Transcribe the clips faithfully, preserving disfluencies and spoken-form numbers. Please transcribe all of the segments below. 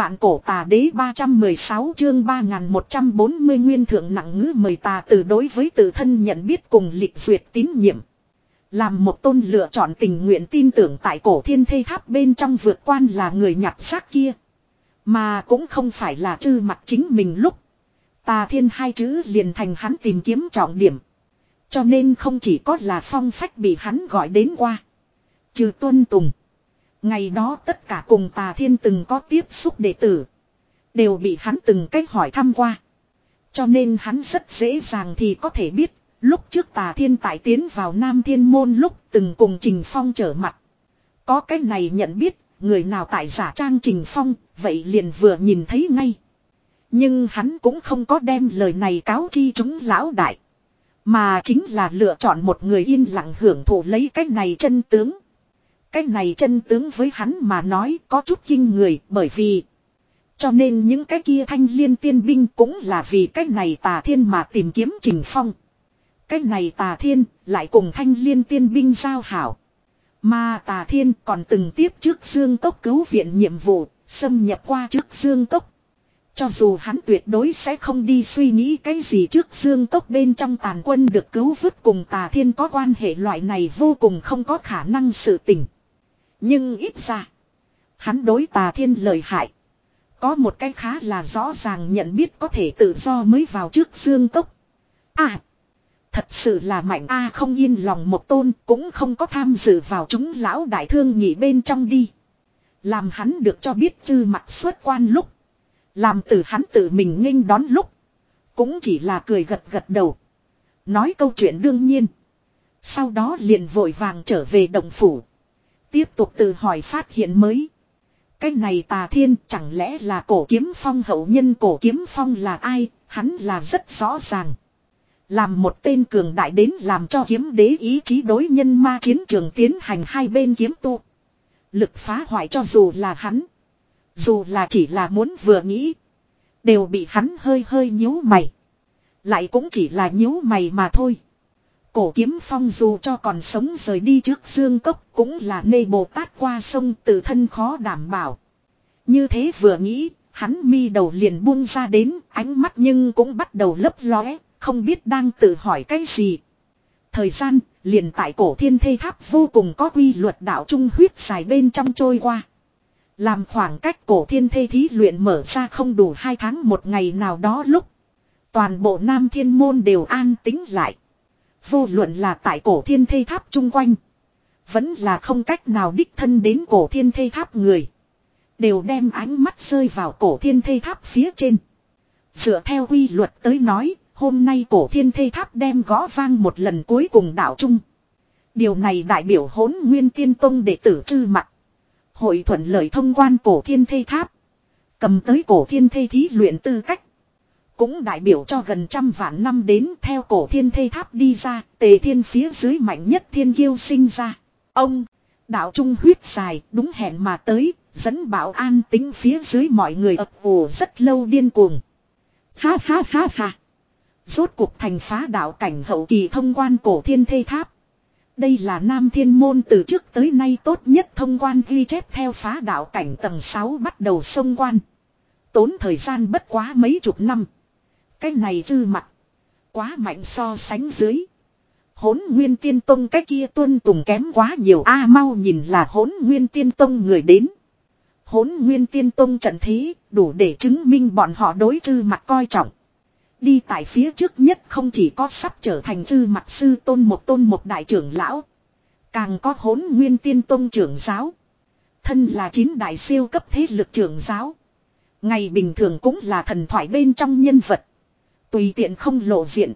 Vạn cổ tà đế ba trăm mười sáu chương ba nghìn một trăm bốn mươi nguyên thượng nặng ngữ mời tà từ đối với tự thân nhận biết cùng lịch duyệt tín nhiệm. Làm một tôn lựa chọn tình nguyện tin tưởng tại cổ thiên thây tháp bên trong vượt quan là người nhặt xác kia. Mà cũng không phải là trư mặt chính mình lúc. Tà thiên hai chữ liền thành hắn tìm kiếm trọng điểm. Cho nên không chỉ có là phong phách bị hắn gọi đến qua. Trừ tuân tùng. Ngày đó tất cả cùng tà thiên từng có tiếp xúc đệ tử. Đều bị hắn từng cách hỏi thăm qua. Cho nên hắn rất dễ dàng thì có thể biết. Lúc trước tà thiên tại tiến vào Nam Thiên Môn lúc từng cùng Trình Phong trở mặt. Có cái này nhận biết. Người nào tại giả trang Trình Phong. Vậy liền vừa nhìn thấy ngay. Nhưng hắn cũng không có đem lời này cáo chi chúng lão đại. Mà chính là lựa chọn một người yên lặng hưởng thụ lấy cái này chân tướng. Cái này chân tướng với hắn mà nói có chút kinh người bởi vì. Cho nên những cái kia thanh liên tiên binh cũng là vì cái này tà thiên mà tìm kiếm Trình Phong. Cái này tà thiên lại cùng thanh liên tiên binh giao hảo. Mà tà thiên còn từng tiếp trước Dương Cốc cứu viện nhiệm vụ, xâm nhập qua trước Dương Cốc. Cho dù hắn tuyệt đối sẽ không đi suy nghĩ cái gì trước Dương Cốc bên trong tàn quân được cứu vớt cùng tà thiên có quan hệ loại này vô cùng không có khả năng sự tình. Nhưng ít ra, hắn đối tà thiên lợi hại. Có một cái khá là rõ ràng nhận biết có thể tự do mới vào trước Dương Cốc. À, thật sự là mạnh a không yên lòng một tôn cũng không có tham dự vào chúng lão đại thương nhị bên trong đi. Làm hắn được cho biết chư mặt xuất quan lúc. Làm từ hắn tự mình nghênh đón lúc. Cũng chỉ là cười gật gật đầu. Nói câu chuyện đương nhiên. Sau đó liền vội vàng trở về động phủ. Tiếp tục tự hỏi phát hiện mới. Cái này tà thiên chẳng lẽ là cổ kiếm phong hậu nhân cổ kiếm phong là ai, hắn là rất rõ ràng. Làm một tên cường đại đến làm cho kiếm đế ý chí đối nhân ma chiến trường tiến hành hai bên kiếm tu. Lực phá hoại cho dù là hắn. Dù là chỉ là muốn vừa nghĩ. Đều bị hắn hơi hơi nhíu mày. Lại cũng chỉ là nhíu mày mà thôi. Cổ kiếm phong dù cho còn sống rời đi trước Dương Cốc cũng là nê Bồ Tát qua sông tự thân khó đảm bảo. Như thế vừa nghĩ, hắn mi đầu liền buông ra đến, ánh mắt nhưng cũng bắt đầu lấp lóe, không biết đang tự hỏi cái gì. Thời gian, liền tại cổ thiên thây tháp vô cùng có quy luật đạo trung huyết dài bên trong trôi qua. Làm khoảng cách cổ thiên thây thí luyện mở ra không đủ hai tháng một ngày nào đó lúc. Toàn bộ Nam Thiên Môn đều an tĩnh lại. Vô luận là tại cổ thiên thây tháp chung quanh. Vẫn là không cách nào đích thân đến cổ thiên thây tháp người. Đều đem ánh mắt rơi vào cổ thiên thây tháp phía trên. Dựa theo quy luật tới nói, hôm nay cổ thiên thây tháp đem gõ vang một lần cuối cùng đạo chung. Điều này đại biểu Hỗn Nguyên Tiên Tông đệ tử chư mặt. Hội thuận lợi thông quan cổ thiên thây tháp. Cầm tới cổ thiên thây thí luyện tư cách. Cũng đại biểu cho gần trăm vạn năm đến theo cổ thiên thây tháp đi ra, tề thiên phía dưới mạnh nhất thiên kiêu sinh ra. Ông, đạo trung huyết dài, đúng hẹn mà tới, dẫn bảo an tính phía dưới mọi người ập ủ rất lâu điên cuồng. Ha ha ha ha. Rốt cuộc thành phá đạo cảnh hậu kỳ thông quan cổ thiên thây tháp. Đây là Nam Thiên Môn từ trước tới nay tốt nhất thông quan ghi chép theo phá đạo cảnh tầng sáu bắt đầu xông quan. Tốn thời gian bất quá mấy chục năm. Cái này chư mặt. Quá mạnh so sánh dưới. Hỗn Nguyên Tiên Tông cái kia tuân tùng kém quá nhiều. A mau nhìn là Hỗn Nguyên Tiên Tông người đến. Hỗn Nguyên Tiên Tông trận thế đủ để chứng minh bọn họ đối chư mặt coi trọng. Đi tại phía trước nhất không chỉ có sắp trở thành chư mặt sư tôn một tôn một đại trưởng lão. Càng có Hỗn Nguyên Tiên Tông trưởng giáo. Thân là chín đại siêu cấp thế lực trưởng giáo. Ngày bình thường cũng là thần thoại bên trong nhân vật. Tùy tiện không lộ diện.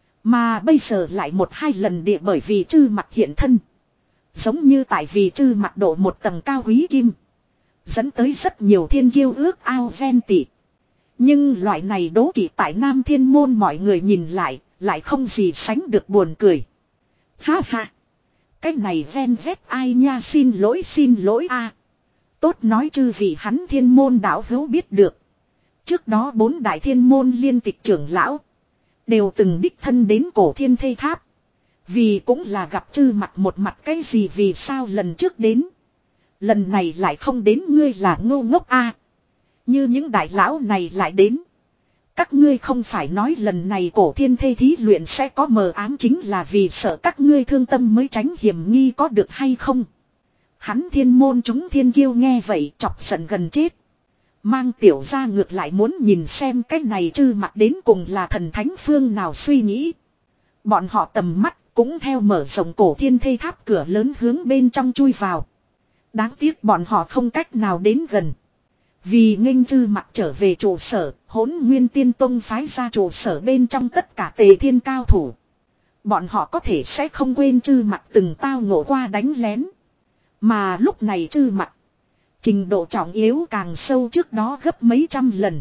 Mà bây giờ lại một hai lần địa bởi vì chư mặt hiện thân. Giống như tại vì chư mặt độ một tầng cao quý kim. Dẫn tới rất nhiều thiên kiêu ước ao ven tị. Nhưng loại này đố kỵ tại Nam Thiên Môn mọi người nhìn lại, lại không gì sánh được buồn cười. Ha ha. Cái này ven vét ai nha, xin lỗi xin lỗi a. Tốt nói chư vị hắn Thiên Môn đạo hữu biết được. Trước đó bốn đại Thiên Môn liên tịch trưởng lão. Đều từng đích thân đến cổ thiên thây tháp. Vì cũng là gặp chư mặt một mặt cái gì vì sao lần trước đến. Lần này lại không đến ngươi là ngô ngốc a. Như những đại lão này lại đến. Các ngươi không phải nói lần này cổ thiên thê thí luyện sẽ có mờ ám chính là vì sợ các ngươi thương tâm mới tránh hiểm nghi có được hay không? Hắn thiên môn chúng thiên kiêu nghe vậy chọc giận gần chết. Mang tiểu ra ngược lại muốn nhìn xem cái này Trư Mặc đến cùng là thần thánh phương nào suy nghĩ. Bọn họ tầm mắt cũng theo mở rộng cổ thiên thê tháp cửa lớn hướng bên trong chui vào. Đáng tiếc bọn họ không cách nào đến gần. Vì nghênh Trư Mặc trở về trụ sở, Hỗn Nguyên Tiên Tông phái ra trụ sở bên trong tất cả Tề Thiên cao thủ. Bọn họ có thể sẽ không quên Trư Mặc từng tao ngộ qua đánh lén. Mà lúc này Trư Mặc trình độ trọng yếu càng sâu trước đó gấp mấy trăm lần.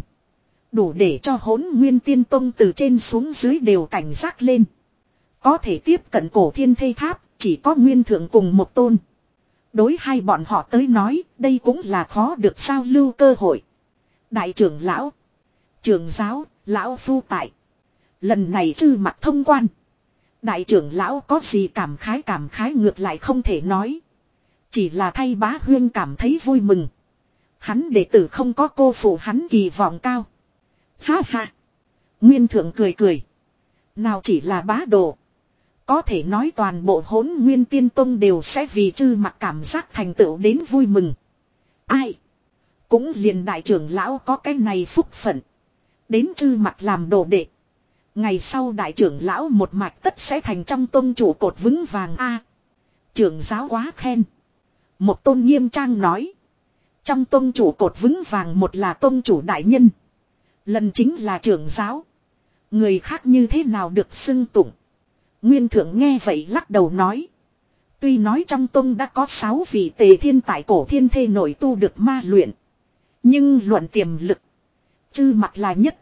Đủ để cho Hỗn Nguyên Tiên Tông từ trên xuống dưới đều cảnh giác lên. Có thể tiếp cận cổ thiên thê tháp, chỉ có Nguyên Thượng cùng một tôn. Đối hai bọn họ tới nói, đây cũng là khó được giao lưu cơ hội. Đại trưởng lão, trưởng giáo, lão phu tại. Lần này Trư Mặc thông quan. Đại trưởng lão có gì cảm khái cảm khái ngược lại không thể nói. Chỉ là thay Bá Huyên cảm thấy vui mừng. Hắn đệ tử không có cô phụ hắn kỳ vọng cao. Ha ha. Nguyên Thượng cười cười. Nào chỉ là bá đồ. Có thể nói toàn bộ Hỗn Nguyên Tiên Tông đều sẽ vì Trư Mặc cảm giác thành tựu đến vui mừng. Ai? Cũng liền đại trưởng lão có cái này phúc phận. Đến Trư Mặc làm đồ đệ. Ngày sau đại trưởng lão một mạch tất sẽ thành trong tông chủ cột vững vàng a. Trưởng giáo quá khen. Một tôn nghiêm trang nói. Trong tông chủ cột vững vàng một là tông chủ đại nhân. Lần chính là trưởng giáo. Người khác như thế nào được xưng tụng. Nguyên Thượng nghe vậy lắc đầu nói. Tuy nói trong tông đã có sáu vị Tề Thiên tại cổ thiên thê nổi tu được ma luyện. Nhưng luận tiềm lực. Trư Mặc là nhất.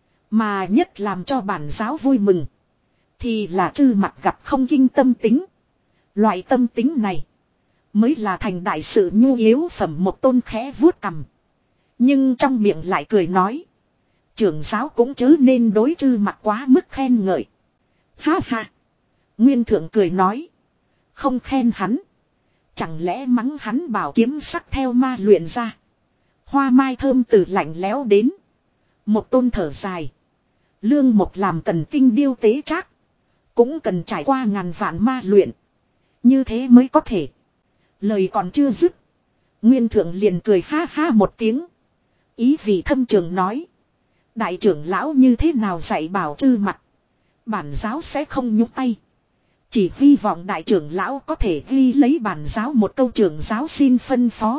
Mà nhất làm cho bản giáo vui mừng. Thì là Trư Mặc gặp không kinh tâm tính. Loại tâm tính này. Mới là thành đại sự nhu yếu phẩm một tôn khẽ vuốt cằm. Nhưng trong miệng lại cười nói. Trưởng giáo cũng chớ nên đối Trư Mặc quá mức khen ngợi. Ha ha. Nguyên Thượng cười nói. Không khen hắn. Chẳng lẽ mắng hắn bảo kiếm sắc theo ma luyện ra. Hoa mai thơm từ lạnh lẽo đến. Một tôn thở dài. Lương một làm cần tinh điêu tế trác. Cũng cần trải qua ngàn vạn ma luyện. Như thế mới có thể. Lời còn chưa dứt. Nguyên Thượng liền cười ha ha một tiếng. Ý vị thâm trường nói. Đại trưởng lão như thế nào dạy bảo Trư Mặc. Bản giáo sẽ không nhúc tay. Chỉ hy vọng đại trưởng lão có thể ghi lấy bản giáo một câu trưởng giáo xin phân phó.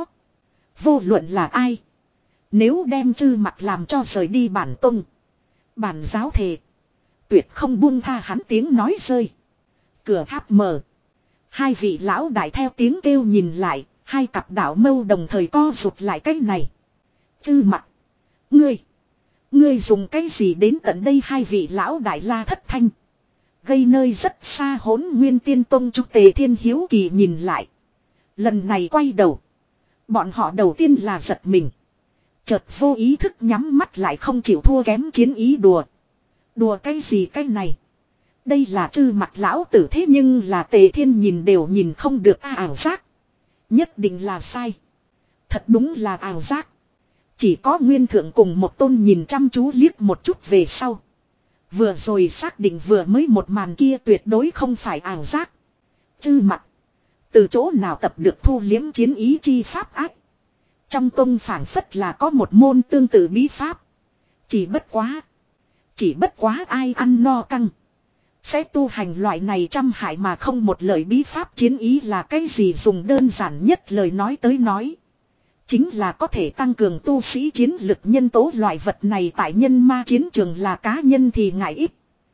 Vô luận là ai. Nếu đem Trư Mặc làm cho rời đi bản tông. Bản giáo thề. Tuyệt không buông tha hắn tiếng nói rơi. Cửa tháp mở. Hai vị lão đại theo tiếng kêu nhìn lại. Hai cặp đạo mâu đồng thời co rụt lại cái này. Trư Mặc. Ngươi. Ngươi dùng cái gì đến tận đây hai vị lão đại la thất thanh. Gây nơi rất xa Hỗn Nguyên Tiên Tông chúc Tề Thiên hiếu kỳ nhìn lại. Lần này quay đầu. Bọn họ đầu tiên là giật mình. Chợt vô ý thức nhắm mắt lại không chịu thua kém chiến ý đùa. Đùa cái gì cái này. Đây là Trư Mặc lão tử thế nhưng là Tề Thiên nhìn đều nhìn không được a ảo giác. Nhất định là sai. Thật đúng là ảo giác. Chỉ có Nguyên Thượng cùng một tôn nhìn chăm chú liếc một chút về sau. Vừa rồi xác định vừa mới một màn kia tuyệt đối không phải ảo giác. Trư Mặc. Từ chỗ nào tập được thu liếm chiến ý chi pháp ác. Trong tông phảng phất là có một môn tương tự bí pháp. Chỉ bất quá. Chỉ bất quá ai ăn no căng. Sẽ tu hành loại này trăm hại mà không một lời bí pháp chiến ý là cái gì dùng đơn giản nhất lời nói tới nói. Chính là có thể tăng cường tu sĩ chiến lực nhân tố loại vật này tại nhân ma chiến trường là cá nhân thì ngại ít.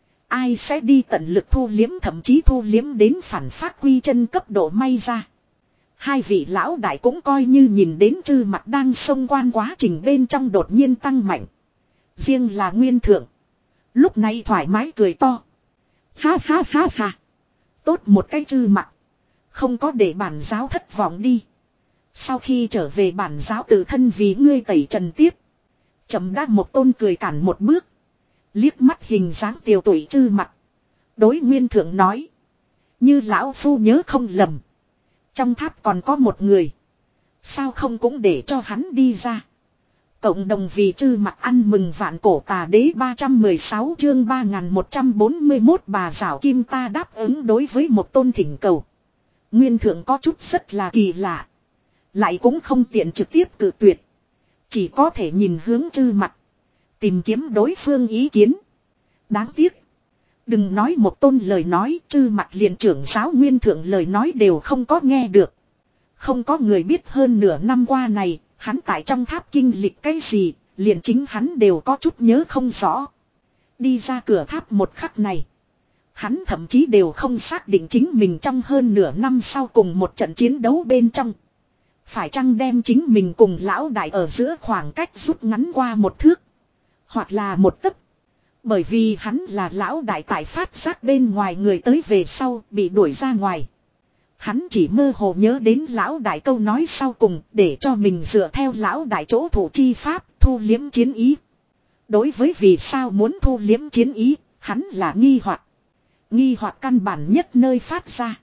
Ai sẽ đi tận lực thu liếm thậm chí thu liếm đến phản phát quy chân cấp độ may ra. Hai vị lão đại cũng coi như nhìn đến Trư Mặc đang xông quan quá trình bên trong đột nhiên tăng mạnh. Riêng là Nguyên Thượng. Lúc này thoải mái cười to. Ha ha ha ha. Tốt một cái Trư Mặc. Không có để bản giáo thất vọng đi. Sau khi trở về bản giáo tự thân vì ngươi tẩy trần tiếp. Chấm đã một tôn cười cản một bước. Liếc mắt hình dáng tiều tụy Trư Mặc. Đối Nguyên Thượng nói. Như lão phu nhớ không lầm. Trong tháp còn có một người. Sao không cũng để cho hắn đi ra. Cộng đồng vì chư mặt ăn mừng vạn cổ tà đế ba trăm mười sáu chương ba nghìn một trăm bốn mươi mốt bà rảo kim ta đáp ứng đối với một tôn thỉnh cầu. Nguyên thượng có chút rất là kỳ lạ. Lại cũng không tiện trực tiếp cự tuyệt. Chỉ có thể nhìn hướng chư mặt. Tìm kiếm đối phương ý kiến. Đáng tiếc. Đừng nói một tôn lời nói, chư mặt liền trưởng giáo nguyên thượng lời nói đều không có nghe được. Không có người biết hơn nửa năm qua này, hắn tại trong tháp kinh lịch cái gì, liền chính hắn đều có chút nhớ không rõ. Đi ra cửa tháp một khắc này. Hắn thậm chí đều không xác định chính mình trong hơn nửa năm sau cùng một trận chiến đấu bên trong. Phải chăng đem chính mình cùng lão đại ở giữa khoảng cách rút ngắn qua một thước. Hoặc là một tấc. Bởi vì hắn là lão đại tại phát giác bên ngoài người tới về sau bị đuổi ra ngoài. Hắn chỉ mơ hồ nhớ đến lão đại câu nói sau cùng để cho mình dựa theo lão đại chỗ thủ chi pháp thu liếm chiến ý. Đối với vì sao muốn thu liếm chiến ý, hắn là nghi hoặc. Nghi hoặc căn bản nhất nơi phát ra.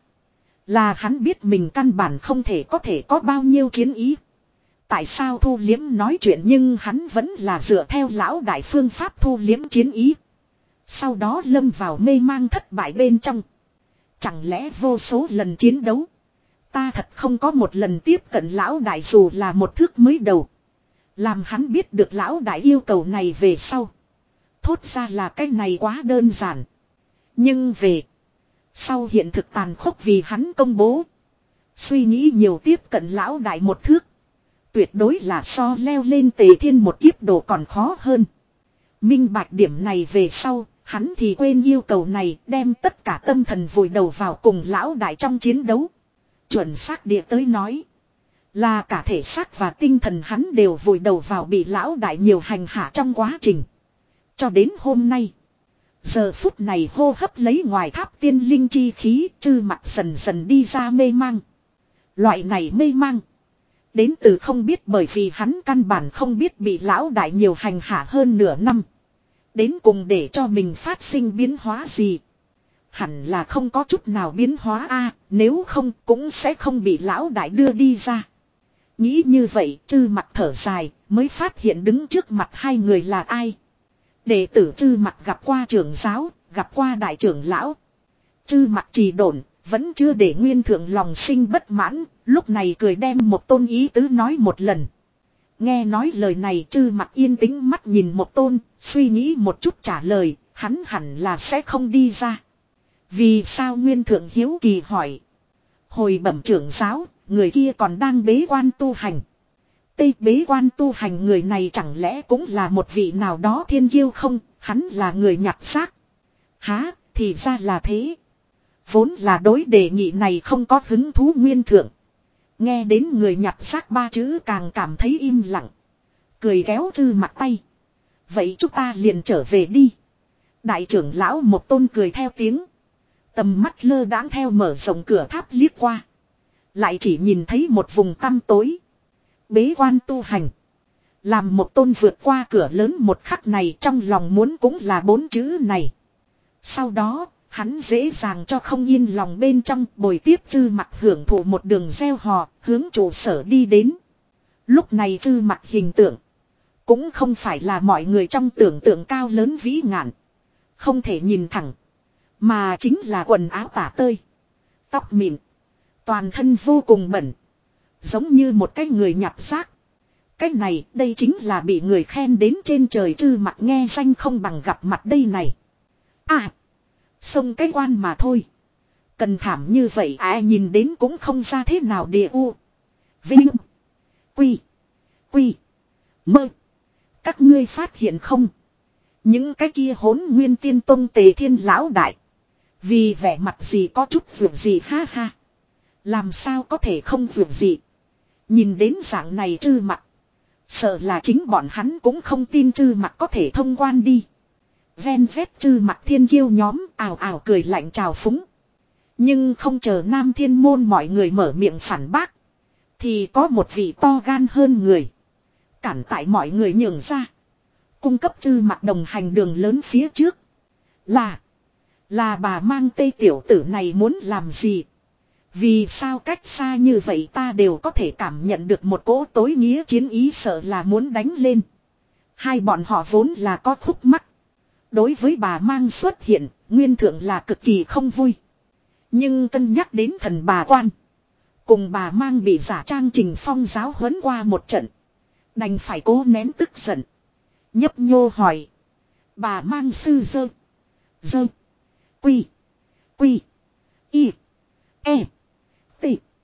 Là hắn biết mình căn bản không thể có thể có bao nhiêu chiến ý. Tại sao thu liếm nói chuyện nhưng hắn vẫn là dựa theo lão đại phương pháp thu liếm chiến ý. Sau đó lâm vào mê mang thất bại bên trong. Chẳng lẽ vô số lần chiến đấu. Ta thật không có một lần tiếp cận lão đại dù là một thước mới đầu. Làm hắn biết được lão đại yêu cầu này về sau. Thốt ra là cái này quá đơn giản. Nhưng về. Sau hiện thực tàn khốc vì hắn công bố. Suy nghĩ nhiều tiếp cận lão đại một thước. Tuyệt đối là so leo lên tề thiên một kiếp độ còn khó hơn. Minh bạch điểm này về sau. Hắn thì quên yêu cầu này đem tất cả tâm thần vùi đầu vào cùng lão đại trong chiến đấu. Chuẩn xác địa tới nói. Là cả thể xác và tinh thần hắn đều vùi đầu vào bị lão đại nhiều hành hạ trong quá trình. Cho đến hôm nay. Giờ phút này hô hấp lấy ngoài tháp tiên linh chi khí chư mặt dần dần đi ra mê mang. Loại này mê mang. Đến từ không biết bởi vì hắn căn bản không biết bị lão đại nhiều hành hạ hơn nửa năm. Đến cùng để cho mình phát sinh biến hóa gì. Hẳn là không có chút nào biến hóa a, nếu không cũng sẽ không bị lão đại đưa đi ra. Nghĩ như vậy chư mặt thở dài mới phát hiện đứng trước mặt hai người là ai. Đệ tử chư mặt gặp qua trưởng giáo, gặp qua đại trưởng lão. Chư mặt trì độn, vẫn chưa để nguyên thượng lòng sinh bất mãn, lúc này cười đem một tôn ý tứ nói một lần. Nghe nói lời này chư mặt yên tĩnh mắt nhìn một tôn, suy nghĩ một chút trả lời, hắn hẳn là sẽ không đi ra. Vì sao nguyên thượng hiếu kỳ hỏi. Hồi bẩm trưởng giáo, người kia còn đang bế quan tu hành. Tây bế quan tu hành người này chẳng lẽ cũng là một vị nào đó thiên kiêu không, hắn là người nhặt xác. Há, thì ra là thế. Vốn là đối đề nghị này không có hứng thú nguyên thượng. Nghe đến người nhặt xác ba chữ càng cảm thấy im lặng. Cười kéo chư mặt tay. Vậy chúng ta liền trở về đi. Đại trưởng lão một tôn cười theo tiếng. Tầm mắt lơ đãng theo mở rộng cửa tháp liếc qua. Lại chỉ nhìn thấy một vùng tăm tối. Bế quan tu hành. Làm một tôn vượt qua cửa lớn một khắc này trong lòng muốn cũng là bốn chữ này. Sau đó, hắn dễ dàng cho không yên lòng bên trong bồi tiếp chư mặt hưởng thụ một đường gieo hò, hướng trụ sở đi đến. Lúc này chư mặt hình tượng. Cũng không phải là mọi người trong tưởng tượng cao lớn vĩ ngạn. Không thể nhìn thẳng. Mà chính là quần áo tả tơi. Tóc mịn. Toàn thân vô cùng bẩn. Giống như một cái người nhặt xác. Cái này đây chính là bị người khen đến trên trời chư mặt nghe danh không bằng gặp mặt đây này. À. Xông cái quan mà thôi. Cần thảm như vậy ai nhìn đến cũng không ra thế nào địa u. Vinh. Quy. Quy. Mơ. Các ngươi phát hiện không? Những cái kia hỗn nguyên tiên tông tề thiên lão đại. Vì vẻ mặt gì có chút vượt gì ha ha. Làm sao có thể không vượt gì. Nhìn đến dạng này trư mặt. Sợ là chính bọn hắn cũng không tin trư mặt có thể thông quan đi. Ven vét trư mặt thiên kiêu nhóm ào ào cười lạnh chào phúng. Nhưng không chờ nam thiên môn mọi người mở miệng phản bác. Thì có một vị to gan hơn người. Cản tại mọi người nhường ra. Cung cấp trư mặt đồng hành đường lớn phía trước. Là. Là bà mang tây tiểu tử này muốn làm gì. Vì sao cách xa như vậy ta đều có thể cảm nhận được một cỗ tối nghĩa chiến ý, sợ là muốn đánh lên. Hai bọn họ vốn là có khúc mắc. Đối với bà mang xuất hiện, Nguyên Thượng là cực kỳ không vui. Nhưng cân nhắc đến thần bà quan. Cùng bà mang bị giả trang Trình Phong giáo huấn qua một trận. Đành phải cố nén tức giận. Nhấp nhô hỏi. Bà mang sư dơ. Dơ. Quy. Quy. Y. E. T.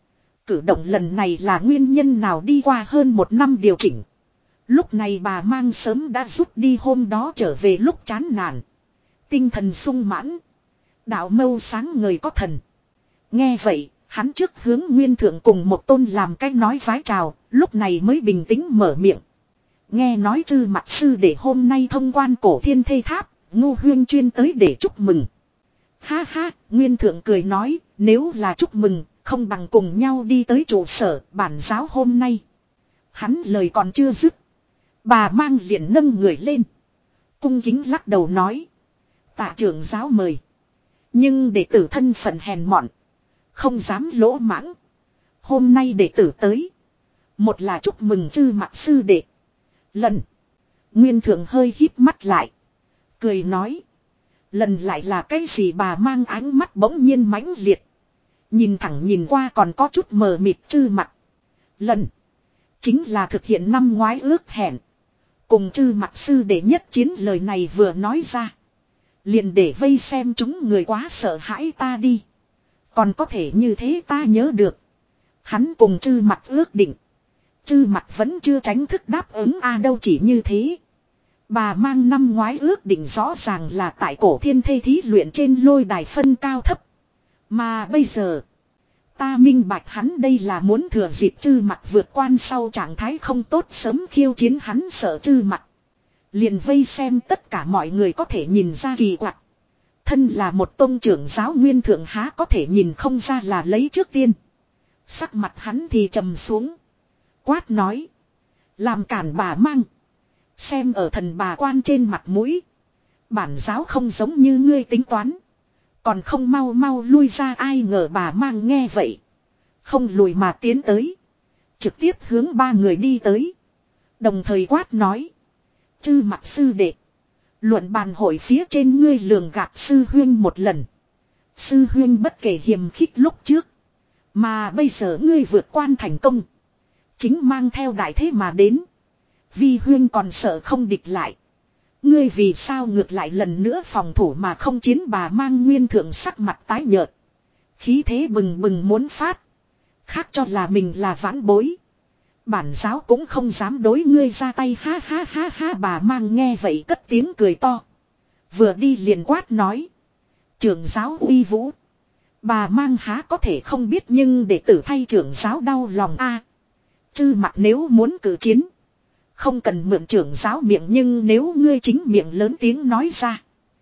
Cử động lần này là nguyên nhân nào đi qua hơn một năm điều chỉnh. Lúc này bà mang sớm đã rút đi hôm đó trở về lúc chán nản. Tinh thần sung mãn. Đạo mâu sáng ngời có thần. Nghe vậy, hắn trước hướng Nguyên Thượng cùng một tôn làm cách nói vái chào, lúc này mới bình tĩnh mở miệng. Nghe nói Trư Mặc sư để hôm nay thông quan cổ thiên thê tháp, Ngô Huyên chuyên tới để chúc mừng. Ha ha, Nguyên Thượng cười nói, nếu là chúc mừng, không bằng cùng nhau đi tới trụ sở bản giáo hôm nay. Hắn lời còn chưa dứt. Bà mang liền nâng người lên. Cung kính lắc đầu nói. Tạ trưởng giáo mời. Nhưng đệ tử thân phận hèn mọn. Không dám lỗ mãng. Hôm nay đệ tử tới. Một là chúc mừng Trư Mặc sư đệ. Lần. Nguyên Thượng hơi híp mắt lại. Cười nói. Lần lại là cái gì? Bà mang ánh mắt bỗng nhiên mãnh liệt. Nhìn thẳng nhìn qua còn có chút mờ mịt. Trư Mặc. Lần. Chính là thực hiện năm ngoái ước hẹn. Cùng Trư Mặc sư đệ nhất chiến, lời này vừa nói ra. Liền để vây xem chúng người quá sợ hãi ta đi. Còn có thể như thế ta nhớ được. Hắn cùng Trư Mặc ước định. Trư Mặc vẫn chưa tránh thức đáp ứng a đâu chỉ như thế. Bà mang năm ngoái ước định rõ ràng là tại cổ thiên thê thí luyện trên lôi đài phân cao thấp. Mà bây giờ. Ta minh bạch hắn đây là muốn thừa dịp Trư Mặc vượt quan sau trạng thái không tốt sớm khiêu chiến hắn, sợ Trư Mặc. Liền vây xem tất cả mọi người có thể nhìn ra kỳ quặc. Thân là một tôn trưởng giáo Nguyên Thượng há có thể nhìn không ra là lấy trước tiên. Sắc mặt hắn thì trầm xuống. Quát nói. Làm cản bà mang. Xem ở thần bà quan trên mặt mũi. Bản giáo không giống như ngươi tính toán. Còn không mau mau lui ra. Ai ngờ bà mang nghe vậy. Không lùi mà tiến tới. Trực tiếp hướng ba người đi tới. Đồng thời quát nói. Trư Mặc sư đệ. Luận bàn hội phía trên ngươi lường gạt sư huyên một lần. Sư huyên bất kể hiềm khích lúc trước. Mà bây giờ ngươi vượt quan thành công. Chính mang theo đại thế mà đến. Vi huyên còn sợ không địch lại. Ngươi vì sao ngược lại lần nữa phòng thủ mà không chiến? Bà mang Nguyên Thượng sắc mặt tái nhợt. Khí thế bừng bừng muốn phát. Khác cho là mình là vãn bối. Bản giáo cũng không dám đối ngươi ra tay. Ha ha ha ha. Bà mang nghe vậy cất tiếng cười to. Vừa đi liền quát nói. Trưởng giáo uy vũ. Bà mang há có thể không biết, nhưng đệ tử thay trưởng giáo đau lòng a. Trư Mặc nếu muốn cử chiến. Không cần mượn trưởng giáo miệng, nhưng nếu ngươi chính miệng lớn tiếng nói ra.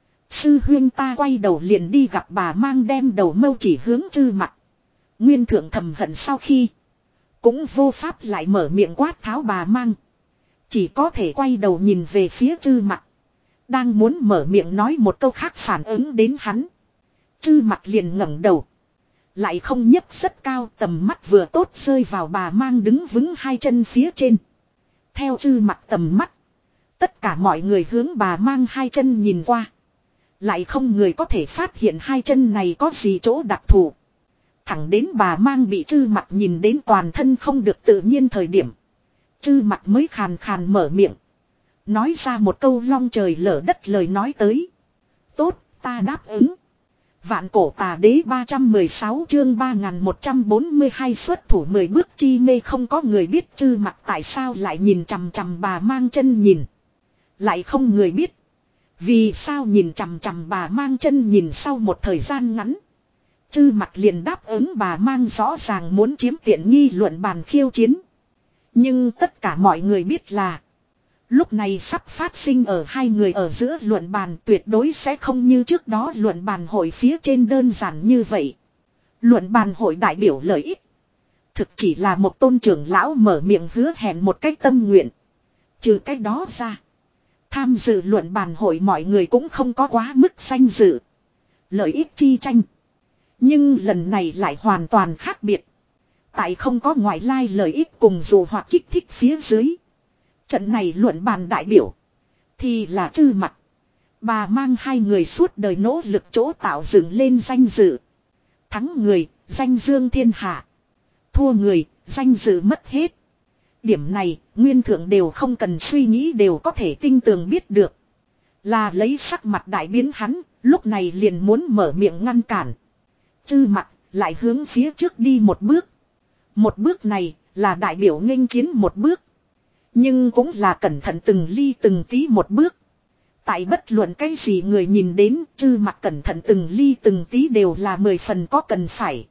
Sư huyên ta quay đầu liền đi gặp. Bà mang đem đầu mâu chỉ hướng Trư Mặc. Nguyên Thượng thầm hận sau khi. Cũng vô pháp lại mở miệng quát tháo bà mang. Chỉ có thể quay đầu nhìn về phía Trư Mặc. Đang muốn mở miệng nói một câu khác phản ứng đến hắn. Trư Mặc liền ngẩng đầu. Lại không nhấc rất cao, tầm mắt vừa tốt rơi vào bà mang đứng vững hai chân phía trên. Theo Trư Mặc tầm mắt. Tất cả mọi người hướng bà mang hai chân nhìn qua. Lại không người có thể phát hiện hai chân này có gì chỗ đặc thù. Thẳng đến bà mang bị Trư Mặc nhìn đến toàn thân không được tự nhiên thời điểm. Trư Mặc mới khàn khàn mở miệng. Nói ra một câu long trời lở đất lời nói tới. Tốt, ta đáp ứng. Vạn cổ tà đế ba trăm mười sáu chương ba nghìn một trăm bốn mươi hai xuất thủ mười bước chi mê. Không có người biết Trư Mặc tại sao lại nhìn chằm chằm bà mang chân nhìn. Lại không người biết. Vì sao nhìn chằm chằm bà mang chân nhìn. Sau một thời gian ngắn. Trư Mặc liền đáp ứng bà mang, rõ ràng muốn chiếm tiện nghi luận bàn khiêu chiến. Nhưng tất cả mọi người biết là. Lúc này sắp phát sinh ở hai người ở giữa luận bàn tuyệt đối sẽ không như trước đó luận bàn hội phía trên đơn giản như vậy. Luận bàn hội đại biểu lợi ích. Thực chỉ là một tôn trưởng lão mở miệng hứa hẹn một cách tâm nguyện. Trừ cách đó ra. Tham dự luận bàn hội mọi người cũng không có quá mức danh dự. Lợi ích chi tranh. Nhưng lần này lại hoàn toàn khác biệt. Tại không có ngoại lai lợi ích cùng dù hoặc kích thích phía dưới. Trận này luận bàn đại biểu. Thì là Trư Mặc. Bà Mang hai người suốt đời nỗ lực chỗ tạo dựng lên danh dự. Thắng người, danh dương thiên hạ. Thua người, danh dự mất hết. Điểm này, nguyên thượng đều không cần suy nghĩ đều có thể tinh tường biết được. Là lấy sắc mặt đại biến hắn, lúc này liền muốn mở miệng ngăn cản. Trư Mặc lại hướng phía trước đi một bước. Một bước này là đại biểu nghênh chiến một bước. Nhưng cũng là cẩn thận từng ly từng tí một bước. Tại bất luận cái gì người nhìn đến Trư Mặc cẩn thận từng ly từng tí đều là mười phần có cần phải.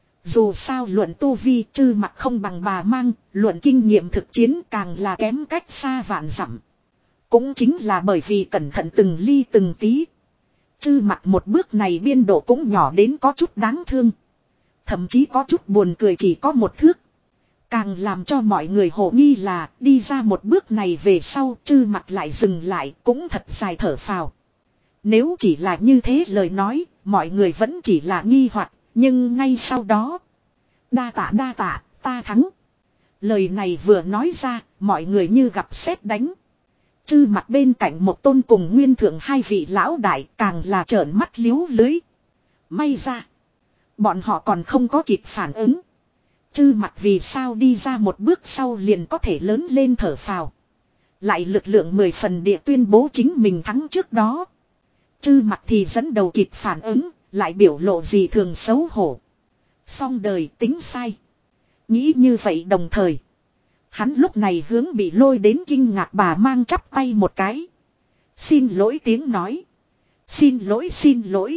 Dù sao luận tu vi Trư Mặc không bằng bà Mang, luận kinh nghiệm thực chiến càng là kém cách xa vạn dặm. Cũng chính là bởi vì cẩn thận từng ly từng tí. Trư Mặc một bước này biên độ cũng nhỏ đến có chút đáng thương. Thậm chí có chút buồn cười chỉ có một thước. Càng làm cho mọi người hồ nghi là đi ra một bước này về sau Trư Mặc lại dừng lại cũng thật dài thở phào. Nếu chỉ là như thế lời nói, mọi người vẫn chỉ là nghi hoặc, nhưng ngay sau đó. Đa tạ đa tạ, ta thắng. Lời này vừa nói ra, mọi người như gặp sét đánh. Trư Mặc bên cạnh một tôn cùng nguyên thượng hai vị lão đại càng là trợn mắt liếu lưới. May ra. Bọn họ còn không có kịp phản ứng. Trư Mặc vì sao đi ra một bước sau liền có thể lớn lên thở phào. Lại lực lượng mười phần địa tuyên bố chính mình thắng trước đó. Trư Mặc thì dẫn đầu kịp phản ứng, lại biểu lộ gì thường xấu hổ. Xong đời tính sai. Nghĩ như vậy đồng thời. Hắn lúc này hướng bị lôi đến kinh ngạc bà Mang chắp tay một cái. Xin lỗi tiếng nói. Xin lỗi xin lỗi.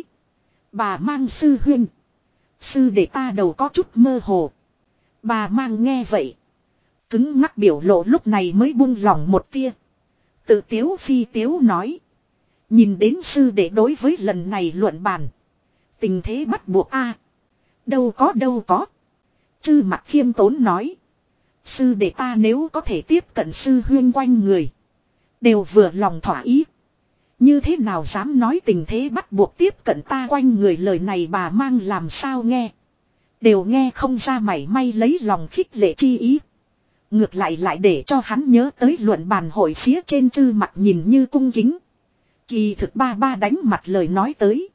Bà Mang sư huynh. Sư để ta đầu có chút mơ hồ. Bà Mang nghe vậy. Cứng ngắc biểu lộ lúc này mới buông lỏng một tia. Tự tiếu phi tiếu nói. Nhìn đến sư để đối với lần này luận bàn. Tình thế bắt buộc a. Đâu có đâu có. Trư Mặc khiêm tốn nói. Sư để ta nếu có thể tiếp cận sư huyên quanh người. Đều vừa lòng thỏa ý. Như thế nào dám nói tình thế bắt buộc tiếp cận ta quanh người lời này bà Mang làm sao nghe. Đều nghe không ra mảy may lấy lòng khích lệ chi ý. Ngược lại lại để cho hắn nhớ tới luận bàn hội phía trên Trư Mặc nhìn như cung kính. Kỳ thực ba ba đánh mặt lời nói tới.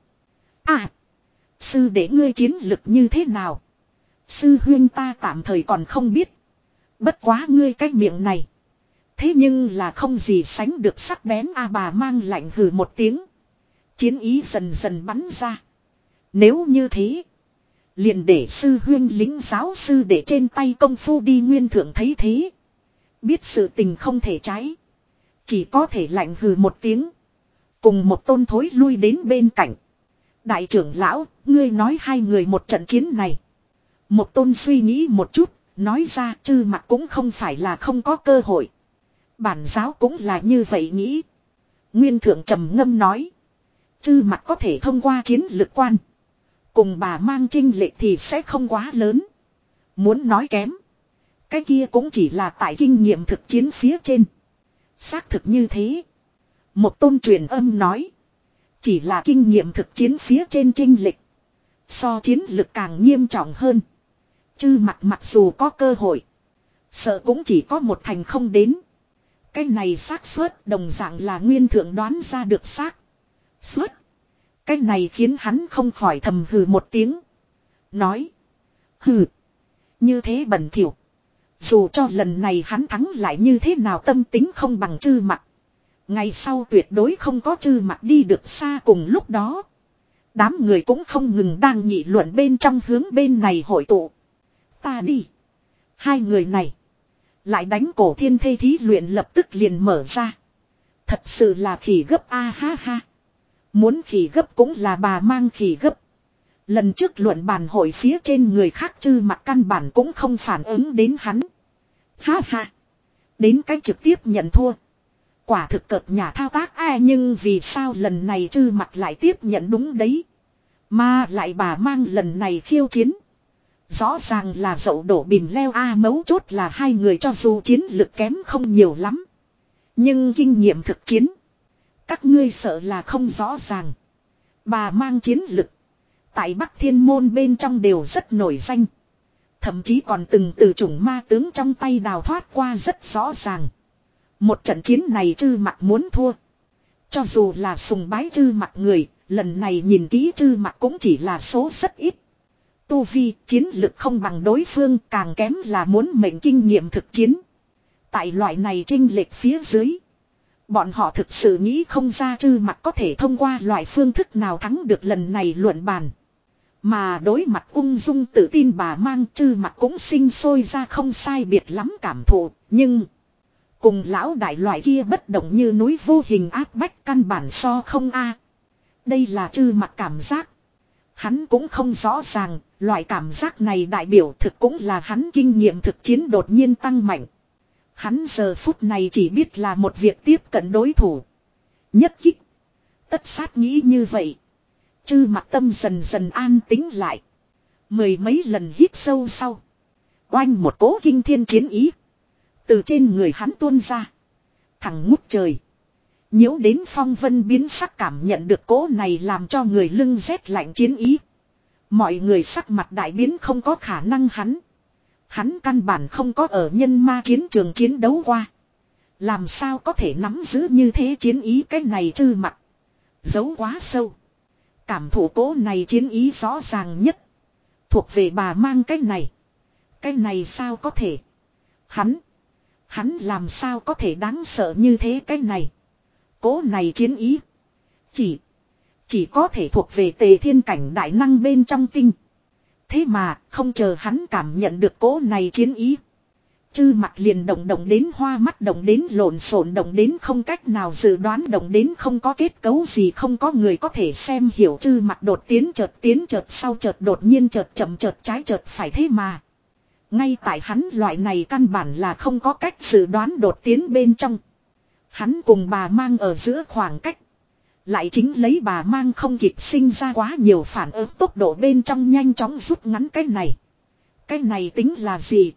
À. Sư để ngươi chiến lực như thế nào. Sư huyên ta tạm thời còn không biết. Bất quá ngươi cái miệng này. Thế nhưng là không gì sánh được sắc bén a bà Mang lạnh hừ một tiếng. Chiến ý dần dần bắn ra. Nếu như thế. Liền để sư huyên lính giáo sư để trên tay công phu đi nguyên thượng thấy thế. Biết sự tình không thể trái. Chỉ có thể lạnh hừ một tiếng. Cùng một tôn thối lui đến bên cạnh. Đại trưởng lão, ngươi nói hai người một trận chiến này. Một tôn suy nghĩ một chút, nói ra Trư Mặc cũng không phải là không có cơ hội. Bản giáo cũng là như vậy nghĩ. Nguyên thượng trầm ngâm nói. Trư Mặc có thể thông qua chiến lực quan. Cùng bà Mang chênh lệch thì sẽ không quá lớn. Muốn nói kém. Cái kia cũng chỉ là tại kinh nghiệm thực chiến phía trên. Xác thực như thế. Một tôn truyền âm nói. Chỉ là kinh nghiệm thực chiến phía trên chênh lệch. So chiến lực càng nghiêm trọng hơn. Trư Mặc mặc dù có cơ hội. Sợ cũng chỉ có một thành không đến. Cái này xác suất đồng dạng là nguyên thượng đoán ra được xác suất. Cái này khiến hắn không khỏi thầm hừ một tiếng. Nói. Hừ. Như thế bẩn thỉu. Dù cho lần này hắn thắng lại như thế nào tâm tính không bằng Trư Mặc. Ngày sau tuyệt đối không có Trư Mặc đi được xa cùng lúc đó. Đám người cũng không ngừng đang nghị luận bên trong hướng bên này hội tụ. Ta đi. Hai người này. Lại đánh cổ thiên thê thí luyện lập tức liền mở ra. Thật sự là khỉ gấp a ha ha. Muốn khỉ gấp cũng là bà Mang khỉ gấp. Lần trước luận bàn hội phía trên người khác Trư Mặc căn bản cũng không phản ứng đến hắn. Ha ha. Đến cách trực tiếp nhận thua. Quả thực cợt nhà thao tác a nhưng vì sao lần này Trư Mặc lại tiếp nhận đúng đấy. Mà lại bà Mang lần này khiêu chiến. Rõ ràng là dậu đổ bìm leo a mấu chốt là hai người cho dù chiến lực kém không nhiều lắm. Nhưng kinh nghiệm thực chiến. Các ngươi sợ là không rõ ràng. Bà Mang chiến lực. Tại Bắc Thiên Môn bên trong đều rất nổi danh. Thậm chí còn từng từ chủng ma tướng trong tay đào thoát qua rất rõ ràng. Một trận chiến này Trư Mặc muốn thua. Cho dù là sùng bái Trư Mặc người, lần này nhìn kỹ Trư Mặc cũng chỉ là số rất ít. Tu vi, chiến lực không bằng đối phương, càng kém là muốn mệnh kinh nghiệm thực chiến. Tại loại này chênh lệch phía dưới, bọn họ thực sự nghĩ không ra Trư Mặc có thể thông qua loại phương thức nào thắng được lần này luận bàn. Mà đối mặt ung dung tự tin bà Mang, Trư Mặc cũng sinh sôi ra không sai biệt lắm cảm thụ, nhưng cùng lão đại loại kia bất động như núi vô hình áp bách căn bản so không a. Đây là Trư Mặc cảm giác. Hắn cũng không rõ ràng, loại cảm giác này đại biểu thực cũng là hắn kinh nghiệm thực chiến đột nhiên tăng mạnh. Hắn giờ phút này chỉ biết là một việc tiếp cận đối thủ. Nhất kích. Tất sát nghĩ như vậy. Trư Mặc tâm dần dần an tĩnh lại. Mười mấy lần hít sâu sau. Oanh một cỗ kinh thiên chiến ý. Từ trên người hắn tuôn ra. Thẳng ngút trời. Nhiễu đến phong vân biến sắc, cảm nhận được cỗ này làm cho người lưng rét lạnh chiến ý. Mọi người sắc mặt đại biến, không có khả năng hắn. Hắn căn bản không có ở nhân ma chiến trường chiến đấu qua. Làm sao có thể nắm giữ như thế chiến ý, cái này Trư Mặc giấu quá sâu. Cảm thụ cỗ này chiến ý rõ ràng nhất. Thuộc về bà Mang cái này. Cái này sao có thể. Hắn. Hắn làm sao có thể đáng sợ như thế cái này. Cỗ này chiến ý. Chỉ. Chỉ có thể thuộc về Tề Thiên cảnh đại năng bên trong tinh. Thế mà không chờ hắn cảm nhận được cỗ này chiến ý. Trư Mặc liền động động đến hoa mắt, động đến lộn xộn, động đến không cách nào dự đoán, động đến không có kết cấu gì, không có người có thể xem hiểu. Trư Mặc đột tiến chợt tiến chợt sau, chợt đột nhiên chợt chậm chợt trái chợt phải, thế mà. Ngay tại hắn loại này căn bản là không có cách dự đoán đột tiến bên trong. Hắn cùng bà Mang ở giữa khoảng cách. Lại chính lấy bà Mang không kịp sinh ra quá nhiều phản ứng tốc độ bên trong nhanh chóng rút ngắn cái này. Cái này tính là gì?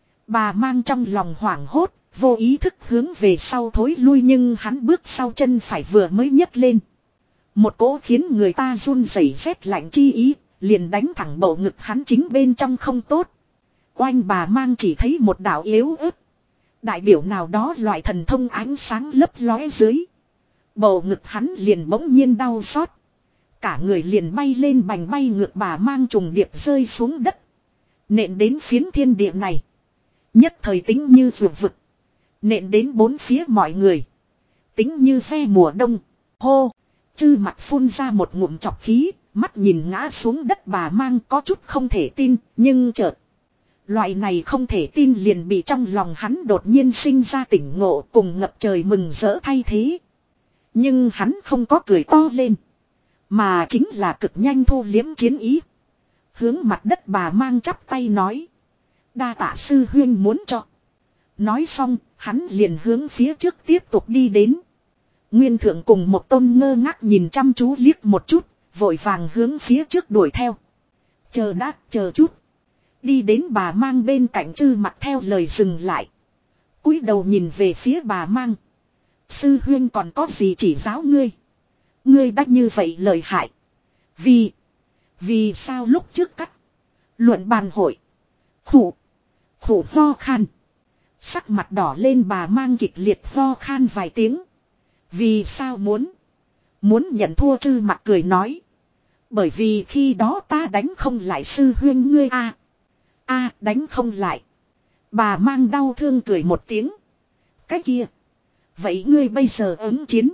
Bà Mang trong lòng hoảng hốt, vô ý thức hướng về sau thối lui, nhưng hắn bước sau chân phải vừa mới nhấc lên. Một cỗ khiến người ta run rẩy rét lạnh chi ý, liền đánh thẳng bầu ngực hắn chính bên trong không tốt. Oanh, bà Mang chỉ thấy một đạo yếu ớt. Đại biểu nào đó loại thần thông ánh sáng lấp lóe dưới. Bầu ngực hắn liền bỗng nhiên đau xót. Cả người liền bay lên bành bay ngược, bà Mang trùng điệp rơi xuống đất. Nện đến phiến thiên địa này. Nhất thời tính như ruột vực. Nện đến bốn phía mọi người. Tính như ve mùa đông. Hô. Trư Mặc phun ra một ngụm chọc khí. Mắt nhìn ngã xuống đất bà Mang, có chút không thể tin. Nhưng chợt. Loại này không thể tin liền bị trong lòng hắn đột nhiên sinh ra tỉnh ngộ, cùng ngập trời mừng rỡ thay thế. Nhưng hắn không có cười to lên. Mà chính là cực nhanh thu liếm chiến ý. Hướng mặt đất bà Mang chắp tay nói. Đa tạ sư huynh muốn cho. Nói xong, hắn liền hướng phía trước tiếp tục đi đến. Nguyên Thượng cùng một tôn ngơ ngác nhìn chăm chú liếc một chút, vội vàng hướng phía trước đuổi theo. Chờ đã, chờ chút. Đi đến bà Mang bên cạnh, Trư Mặc theo lời dừng lại. Cúi đầu nhìn về phía bà Mang. Sư huynh còn có gì chỉ giáo ngươi? Ngươi đã như vậy lời hại. Vì, vì sao lúc trước cắt luận bàn hội. Khủ, khủ ho khan. Sắc mặt đỏ lên, bà Mang kịch liệt ho khan vài tiếng. Vì sao muốn? Muốn nhận thua? Trư Mặc cười nói. Bởi vì khi đó ta đánh không lại sư huynh ngươi a. A, đánh không lại. Bà Mang đau thương cười một tiếng. Cái kia. Vậy ngươi bây giờ ứng chiến.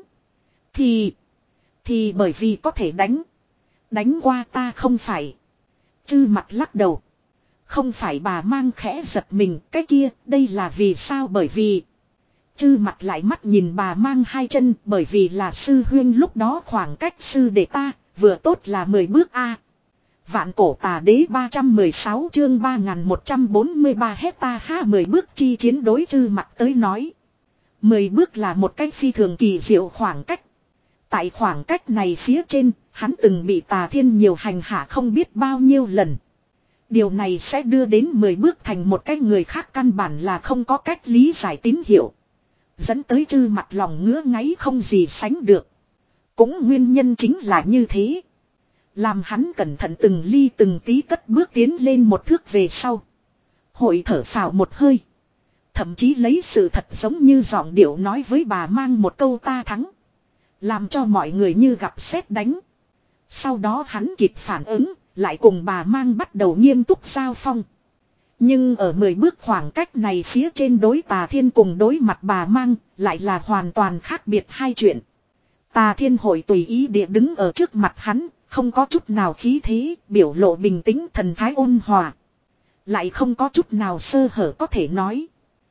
Thì. Thì bởi vì có thể đánh. Đánh qua ta không phải. Trư Mặc lắc đầu. Không phải. Bà Mang khẽ giật mình. Cái kia, đây là vì sao? Bởi vì. Trư Mặc lại mắt nhìn bà Mang hai chân. Bởi vì là sư huynh lúc đó khoảng cách sư đệ ta. Vừa tốt là mười bước a. Vạn cổ tà đế ba trăm mười sáu chương ba nghìn một trăm bốn mươi ba hecta ha. Mười bước chi chiến đối Trư Mặc tới nói. Mười bước là một cách phi thường kỳ diệu khoảng cách. Tại khoảng cách này phía trên, hắn từng bị Tà Thiên nhiều hành hạ không biết bao nhiêu lần. Điều này sẽ đưa đến mười bước thành một cái người khác căn bản là không có cách lý giải tín hiệu. Dẫn tới Trư Mặc lòng ngứa ngáy không gì sánh được. Cũng nguyên nhân chính là như thế. Làm hắn cẩn thận từng ly từng tí cất bước tiến lên một thước về sau. Hội thở phào một hơi. Thậm chí lấy sự thật giống như giọng điệu nói với bà mang một câu ta thắng. Làm cho mọi người như gặp sét đánh. Sau đó hắn kịp phản ứng, lại cùng bà mang bắt đầu nghiêm túc giao phong. Nhưng ở mười bước khoảng cách này phía trên đối Tà Thiên cùng đối mặt bà mang, lại là hoàn toàn khác biệt hai chuyện. Tà Thiên hội tùy ý địa đứng ở trước mặt hắn, không có chút nào khí thế, biểu lộ bình tĩnh thần thái ôn hòa. Lại không có chút nào sơ hở có thể nói.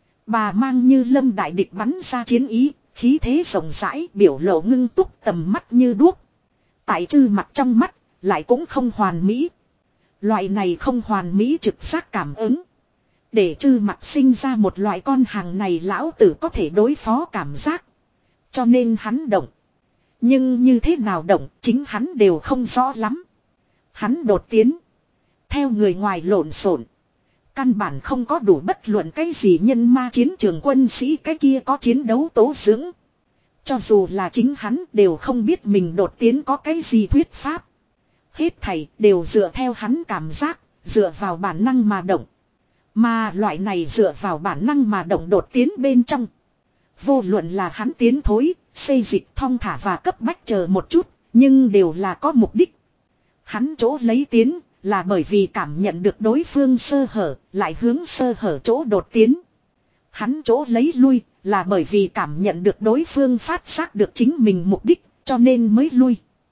Bà mang như lâm đại địch bắn ra chiến ý, khí thế rộng rãi, biểu lộ ngưng túc tầm mắt như đuốc. Tại Trư Mặc trong mắt, lại cũng không hoàn mỹ. Loại này không hoàn mỹ trực giác cảm ứng. Để Trư Mặc sinh ra một loại con hàng này lão tử có thể đối phó cảm giác. Cho nên hắn động. Nhưng như thế nào động chính hắn đều không rõ lắm. Hắn đột tiến. Theo người ngoài lộn xộn. Căn bản không có đủ bất luận cái gì nhân ma chiến trường quân sĩ cái kia có chiến đấu tố dưỡng. Cho dù là chính hắn đều không biết mình đột tiến có cái gì thuyết pháp. Hết thảy đều dựa theo hắn cảm giác, dựa vào bản năng mà động. Mà loại này dựa vào bản năng mà động đột tiến bên trong. Vô luận là hắn tiến thối, xây dịch thong thả và cấp bách chờ một chút, nhưng đều là có mục đích. Hắn chỗ lấy tiến là bởi vì cảm nhận được đối phương sơ hở, lại hướng sơ hở chỗ đột tiến. Hắn chỗ lấy lui là bởi vì cảm nhận được đối phương phát giác được chính mình mục đích, cho nên mới lui.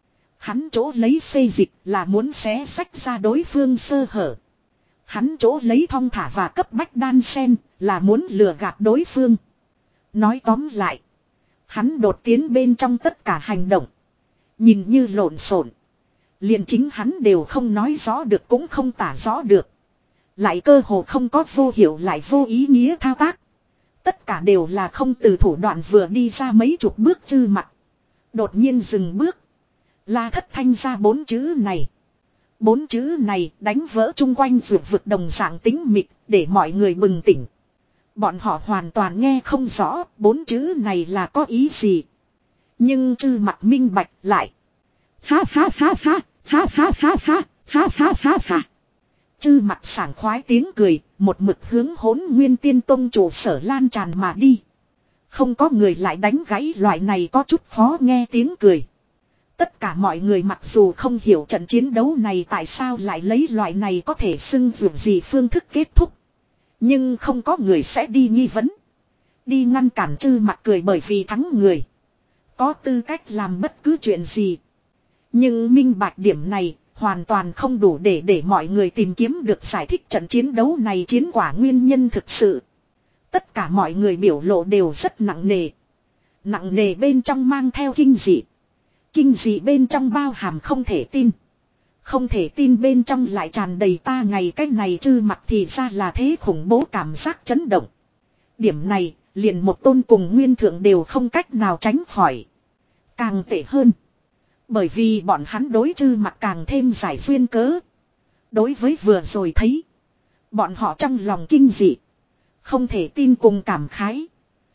Hắn chỗ lấy xây dịch là muốn xé sách ra đối phương sơ hở. Hắn chỗ lấy thong thả và cấp bách đan sen là muốn lừa gạt đối phương. Nói tóm lại, hắn đột tiến bên trong tất cả hành động. Nhìn như lộn xộn. Liền chính hắn đều không nói rõ được cũng không tả rõ được. Lại cơ hồ không có vô hiệu lại vô ý nghĩa thao tác. Tất cả đều là không từ thủ đoạn vừa đi ra mấy chục bước Trư Mặc. Đột nhiên dừng bước. La Thất Thanh ra bốn chữ này. Bốn chữ này đánh vỡ chung quanh vượt vực đồng dạng tính mịt để mọi người bừng tỉnh. Bọn họ hoàn toàn nghe không rõ bốn chữ này là có ý gì. Nhưng Trư Mặc minh bạch lại. Ha ha ha ha, ha ha ha ha, ha ha ha ha. Trư Mặc sảng khoái tiếng cười, một mực hướng Hỗn Nguyên Tiên Tông trụ sở lan tràn mà đi. Không có người lại đánh gãy loại này có chút khó nghe tiếng cười. Tất cả mọi người mặc dù không hiểu trận chiến đấu này tại sao lại lấy loại này có thể xưng vượt gì phương thức kết thúc. Nhưng không có người sẽ đi nghi vấn. Đi ngăn cản Trư Mặc cười bởi vì thắng người. Có tư cách làm bất cứ chuyện gì. Nhưng minh bạch điểm này hoàn toàn không đủ để để mọi người tìm kiếm được giải thích trận chiến đấu này chiến quả nguyên nhân thực sự. Tất cả mọi người biểu lộ đều rất nặng nề. Nặng nề bên trong mang theo kinh dị. Kinh dị bên trong bao hàm không thể tin. Không thể tin bên trong lại tràn đầy ta ngày cách này Trư Mặc thì ra là thế khủng bố cảm giác chấn động. Điểm này liền một tôn cùng nguyên thượng đều không cách nào tránh khỏi. Càng tệ hơn. Bởi vì bọn hắn đối Trư Mặc càng thêm giải duyên cớ. Đối với vừa rồi thấy. Bọn họ trong lòng kinh dị. Không thể tin cùng cảm khái.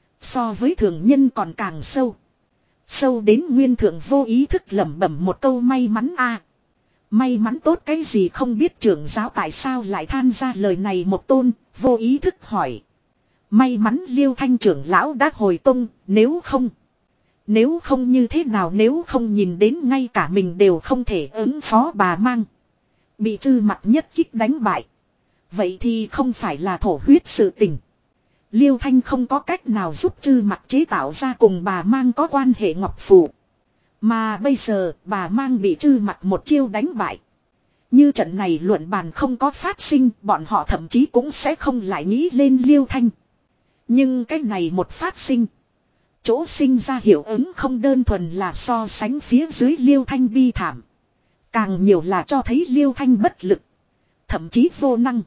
So với thường nhân còn càng sâu. Sâu đến nguyên thượng vô ý thức lẩm bẩm một câu may mắn a. May mắn tốt cái gì không biết trưởng giáo tại sao lại than ra lời này một tôn, vô ý thức hỏi. May mắn Liêu Thanh trưởng lão đã hồi tung, nếu không. Nếu không như thế nào nếu không nhìn đến ngay cả mình đều không thể ứng phó bà mang. Bị Trư Mặc nhất kích đánh bại. Vậy thì không phải là thổ huyết sự tình. Liêu Thanh không có cách nào giúp Trư Mặc chế tạo ra cùng bà mang có quan hệ ngọc phù. Mà bây giờ bà mang bị Trư Mặc một chiêu đánh bại. Như trận này luận bàn không có phát sinh, bọn họ thậm chí cũng sẽ không lại nghĩ lên Liêu Thanh. Nhưng cái này một phát sinh. Chỗ sinh ra hiệu ứng không đơn thuần là so sánh phía dưới Liêu Thanh bi thảm. Càng nhiều là cho thấy Liêu Thanh bất lực. Thậm chí vô năng.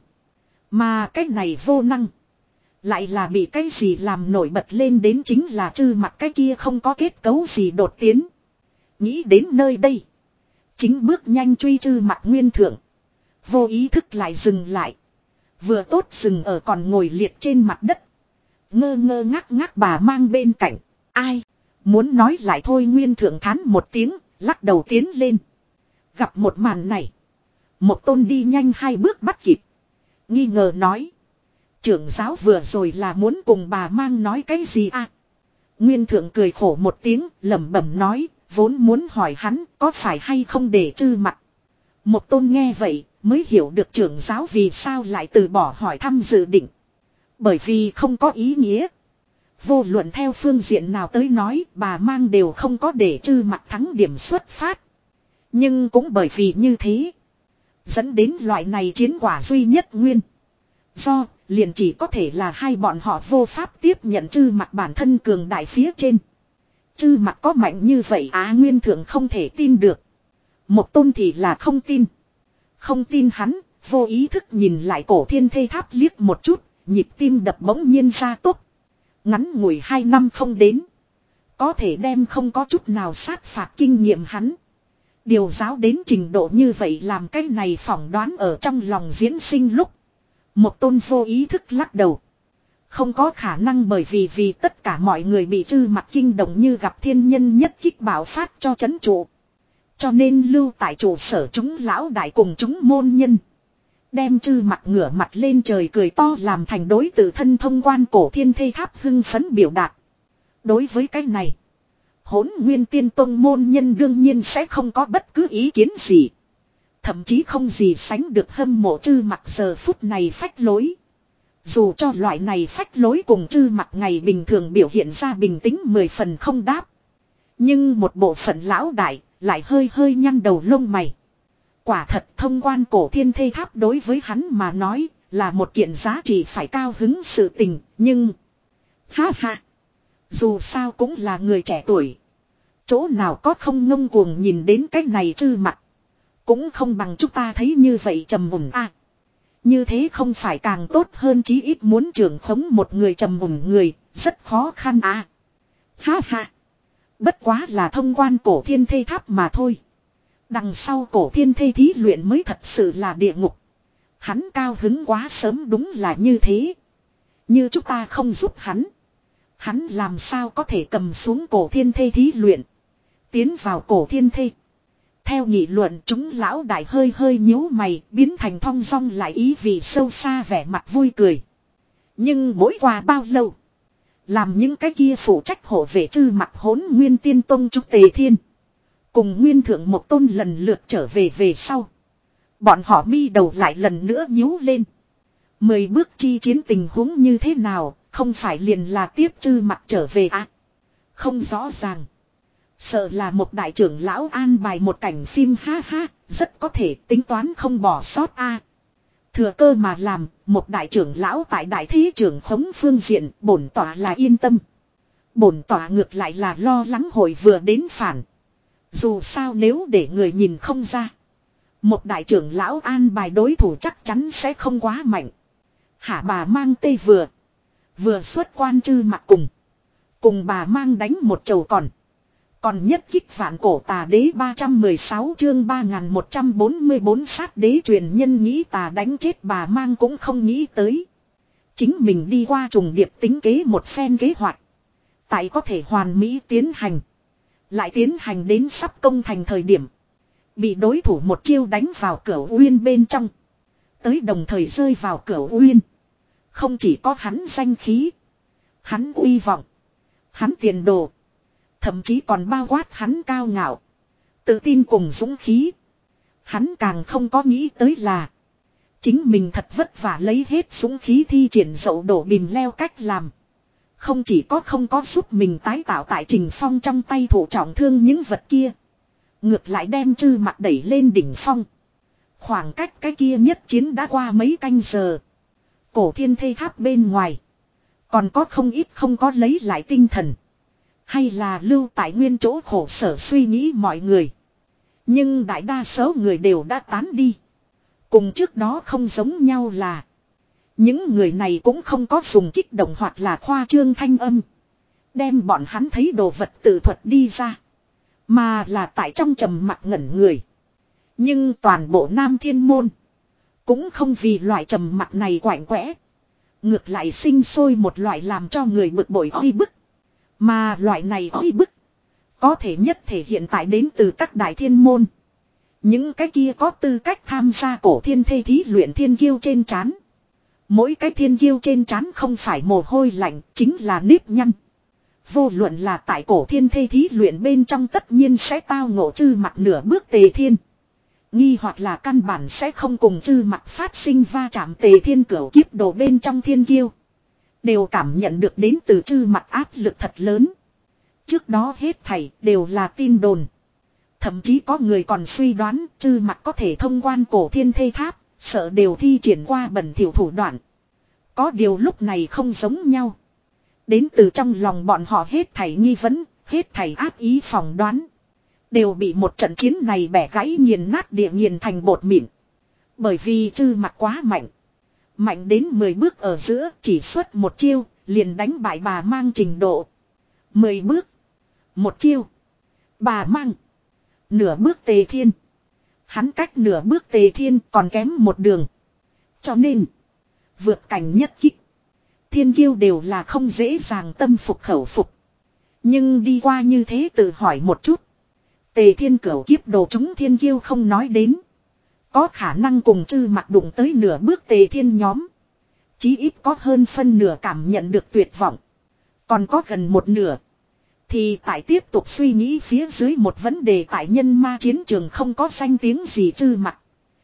Mà cái này vô năng. Lại là bị cái gì làm nổi bật lên đến chính là Trư Mặc cái kia không có kết cấu gì đột tiến. Nghĩ đến nơi đây. Chính bước nhanh truy Trư Mặc nguyên thượng. Vô ý thức lại dừng lại. Vừa tốt dừng ở còn ngồi liệt trên mặt đất. Ngơ ngơ ngác ngác bà mang bên cạnh. Ai? Muốn nói lại thôi nguyên thượng thán một tiếng, lắc đầu tiến lên. Gặp một màn này. Một tôn đi nhanh hai bước bắt kịp. Nghi ngờ nói. Trưởng giáo vừa rồi là muốn cùng bà mang nói cái gì à? Nguyên thượng cười khổ một tiếng, lẩm bẩm nói, vốn muốn hỏi hắn có phải hay không để trư mặt. Một tôn nghe vậy, mới hiểu được trưởng giáo vì sao lại từ bỏ hỏi thăm dự định. Bởi vì không có ý nghĩa. Vô luận theo phương diện nào tới nói, bà mang đều không có để trư mặt thắng điểm xuất phát. Nhưng cũng bởi vì như thế, dẫn đến loại này chiến quả duy nhất nguyên. Do, liền chỉ có thể là hai bọn họ vô pháp tiếp nhận trư mặt bản thân cường đại phía trên. Trư mặt có mạnh như vậy á, Nguyên thượng không thể tin được. Một tôn thì là không tin. Không tin hắn, vô ý thức nhìn lại cổ thiên thê tháp liếc một chút, nhịp tim đập bỗng nhiên ra tốc. Ngắn ngủi hai năm không đến. Có thể đem không có chút nào sát phạt kinh nghiệm hắn. Điều giáo đến trình độ như vậy làm cái này phỏng đoán ở trong lòng diễn sinh lúc. Một tôn vô ý thức lắc đầu. Không có khả năng, bởi vì vì tất cả mọi người bị trư mặt kinh động như gặp thiên nhân nhất kích bảo phát cho chấn trụ. Cho nên lưu tại trụ sở chúng lão đại cùng chúng môn nhân. Đem trư mặt ngửa mặt lên trời cười to làm thành đối tự thân thông quan cổ thiên thê tháp hưng phấn biểu đạt. Đối với cái này, Hỗn Nguyên Tiên Tông môn nhân đương nhiên sẽ không có bất cứ ý kiến gì. Thậm chí không gì sánh được hâm mộ trư mặt giờ phút này phách lối. Dù cho loại này phách lối cùng trư mặt ngày bình thường biểu hiện ra bình tĩnh mười phần không đáp. Nhưng một bộ phận lão đại lại hơi hơi nhăn đầu lông mày. Quả thật thông quan cổ thiên thê tháp đối với hắn mà nói là một kiện giá trị phải cao hứng sự tình. Nhưng ha ha, dù sao cũng là người trẻ tuổi. Chỗ nào có không ngông cuồng nhìn đến cái này trư mặt. Cũng không bằng chúng ta thấy như vậy trầm mùng a. À, như thế không phải càng tốt hơn, chí ít muốn trưởng khống một người trầm mùng người, rất khó khăn à. Ha ha. Bất quá là thông quan cổ thiên thê tháp mà thôi. Đằng sau cổ thiên thê thí luyện mới thật sự là địa ngục. Hắn cao hứng quá sớm, đúng là như thế. Như chúng ta không giúp hắn, hắn làm sao có thể cầm xuống cổ thiên thê thí luyện, tiến vào cổ thiên thê. Theo nghị luận, chúng lão đại hơi hơi nhíu mày, biến thành thong dong lại ý vì sâu xa vẻ mặt vui cười. Nhưng mỗi qua bao lâu, làm những cái kia phụ trách hộ vệ trư mặt Hỗn Nguyên Tiên Tông trúc Tề Thiên cùng Nguyên thượng một tôn lần lượt trở về về sau, bọn họ mi đầu lại lần nữa nhíu lên. Mười bước chi chiến tình huống như thế nào, không phải liền là tiếp trư mặt trở về à? Không rõ ràng. Sợ là một đại trưởng lão an bài một cảnh phim, ha ha, rất có thể tính toán không bỏ sót a. À, thừa cơ mà làm, một đại trưởng lão tại đại thế trưởng khống phương diện, bổn tỏa là yên tâm. Bổn tỏa ngược lại là lo lắng hội vừa đến phản. Dù sao nếu để người nhìn không ra, một đại trưởng lão an bài đối thủ chắc chắn sẽ không quá mạnh. Hả, bà mang tây vừa vừa xuất quan trư mặt cùng cùng bà mang đánh một chầu còn. Còn nhất kích vạn cổ tà đế ba trăm mười sáu chương ba nghìn một trăm bốn mươi bốn sát đế truyền nhân nghĩ tà đánh chết bà mang cũng không nghĩ tới. Chính mình đi qua trùng điệp tính kế một phen kế hoạch. Tại có thể hoàn mỹ tiến hành. Lại tiến hành đến sắp công thành thời điểm. Bị đối thủ một chiêu đánh vào cửa uyên bên trong. Tới đồng thời rơi vào cửa uyên. Không chỉ có hắn danh khí, hắn uy vọng, hắn tiền đồ. Thậm chí còn bao quát hắn cao ngạo, tự tin cùng dũng khí. Hắn càng không có nghĩ tới là chính mình thật vất vả lấy hết dũng khí thi triển dậu đổ bìm leo cách làm. Không chỉ có không có giúp mình tái tạo tại Trình Phong trong tay thủ trọng thương những vật kia, ngược lại đem trư mặt đẩy lên đỉnh phong. Khoảng cách cái kia nhất chiến đã qua mấy canh giờ. Cổ thiên thê tháp bên ngoài còn có không ít không có lấy lại tinh thần, hay là lưu tại nguyên chỗ khổ sở suy nghĩ mọi người. Nhưng đại đa số người đều đã tán đi. Cùng trước đó không giống nhau là những người này cũng không có dùng kích động hoặc là khoa trương thanh âm đem bọn hắn thấy đồ vật tự thuật đi ra, mà là tại trong trầm mặc ngẩn người. Nhưng toàn bộ Nam Thiên Môn cũng không vì loại trầm mặc này quạnh quẽ, ngược lại sinh sôi một loại làm cho người bực bội oi bức. Mà loại này oi bức có thể nhất thể hiện tại đến từ các đại thiên môn. Những cái kia có tư cách tham gia cổ thiên thê thí luyện thiên kiêu trên trán. Mỗi cái thiên kiêu trên trán không phải mồ hôi lạnh, chính là nếp nhăn. Vô luận là tại cổ thiên thê thí luyện bên trong tất nhiên sẽ tao ngộ chư mặt nửa bước Tề Thiên. Nghi hoặc là căn bản sẽ không cùng chư mặt phát sinh va chạm. Tề Thiên cửu kiếp đồ bên trong thiên kiêu đều cảm nhận được đến từ chư mặt áp lực thật lớn. Trước đó hết thảy đều là tin đồn. Thậm chí có người còn suy đoán chư mặt có thể thông quan cổ thiên thê tháp, sợ đều thi triển qua bẩn thỉu thủ đoạn. Có điều lúc này không giống nhau. Đến từ trong lòng bọn họ hết thảy nghi vấn, hết thảy ác ý phỏng đoán. Đều bị một trận chiến này bẻ gãy nghiền nát địa nghiền thành bột mịn. Bởi vì chư mặt quá mạnh. Mạnh đến mười bước ở giữa chỉ xuất một chiêu, liền đánh bại bà mang trình độ. mười bước. Một chiêu. Bà mang. Nửa bước Tề Thiên. Hắn cách nửa bước Tề Thiên còn kém một đường. Cho nên. Vượt cảnh nhất kích. Thiên kiêu đều là không dễ dàng tâm phục khẩu phục. Nhưng đi qua như thế tự hỏi một chút. Tề Thiên cửu kiếp đồ chúng thiên kiêu không nói đến. Có khả năng cùng chư mặt đụng tới nửa bước Tề Thiên nhóm. Chí ít có hơn phân nửa cảm nhận được tuyệt vọng. Còn có gần một nửa. Thì tại tiếp tục suy nghĩ phía dưới một vấn đề tại nhân ma chiến trường không có danh tiếng gì chư mặt.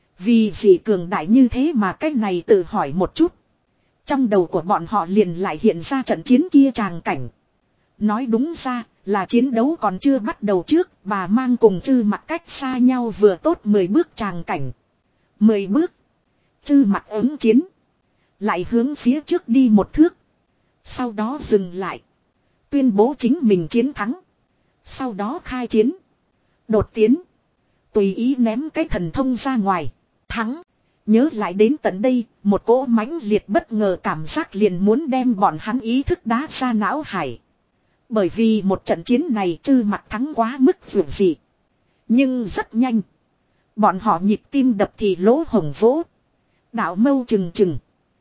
Vì gì cường đại như thế mà cái này tự hỏi một chút. Trong đầu của bọn họ liền lại hiện ra trận chiến kia tràng cảnh. Nói đúng ra là chiến đấu còn chưa bắt đầu trước, bà mang cùng chư mặt cách xa nhau vừa tốt mười bước tràng cảnh. mười bước. Chư mặt ứng chiến. Lại hướng phía trước đi một thước. Sau đó dừng lại. Tuyên bố chính mình chiến thắng. Sau đó khai chiến. Đột tiến. Tùy ý ném cái thần thông ra ngoài. Thắng. Nhớ lại đến tận đây, một cỗ mãnh liệt bất ngờ cảm giác liền muốn đem bọn hắn ý thức đá ra não hải. Bởi vì một trận chiến này chư mặt thắng quá mức vượt dị. Nhưng rất nhanh. Bọn họ nhịp tim đập thì lỗ hồng vỗ. Đạo mâu trừng trừng.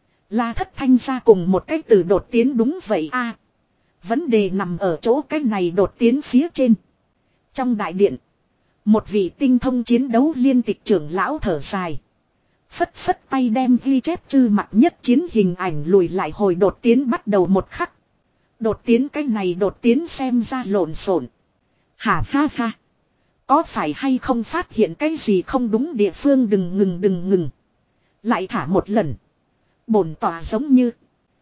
La Thất Thanh ra cùng một cái từ đột tiến đúng vậy a. Vấn đề nằm ở chỗ cái này đột tiến phía trên. Trong đại điện. Một vị tinh thông chiến đấu liên tịch trưởng lão thở dài. Phất phất tay đem ghi chép chư mặt nhất chiến hình ảnh lùi lại hồi đột tiến bắt đầu một khắc. Đột tiến cái này đột tiến xem ra lộn xộn. Hả ha ha. Có phải hay không phát hiện cái gì không đúng địa phương đừng ngừng đừng ngừng. Lại thả một lần. Bổn tỏa giống như.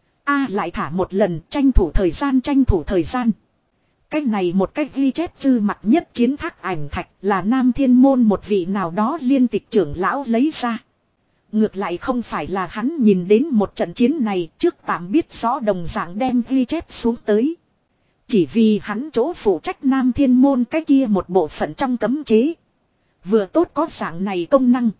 A lại thả một lần tranh thủ thời gian tranh thủ thời gian. Cái này một cách ghi chép chư mặt nhất chiến thác ảnh thạch là Nam Thiên Môn một vị nào đó liên tịch trưởng lão lấy ra. Ngược lại không phải là hắn nhìn đến một trận chiến này trước tạm biết rõ đồng dạng đem ghi chép xuống tới. Chỉ vì hắn chỗ phụ trách Nam Thiên Môn cái kia một bộ phận trong cấm chế. Vừa tốt có dạng này công năng.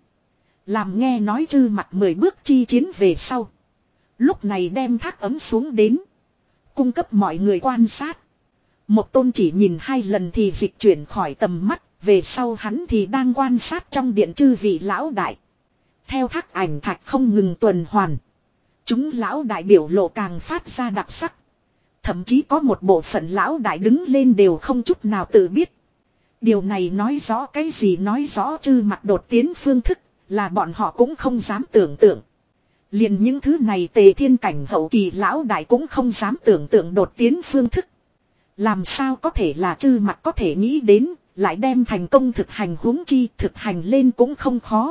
Làm nghe nói chư mặt mười bước chi chiến về sau. Lúc này đem thác ấm xuống đến. Cung cấp mọi người quan sát. Một tôn chỉ nhìn hai lần thì dịch chuyển khỏi tầm mắt. Về sau hắn thì đang quan sát trong điện chư vị lão đại. Theo thác ảnh thạch không ngừng tuần hoàn. Chúng lão đại biểu lộ càng phát ra đặc sắc. Thậm chí có một bộ phận lão đại đứng lên đều không chút nào tự biết. Điều này nói rõ cái gì nói rõ chư mặt đột tiến phương thức là bọn họ cũng không dám tưởng tượng. Liền những thứ này Tề Thiên cảnh hậu kỳ lão đại cũng không dám tưởng tượng đột tiến phương thức. Làm sao có thể là chư mặt có thể nghĩ đến, lại đem thành công thực hành huống chi thực hành lên cũng không khó.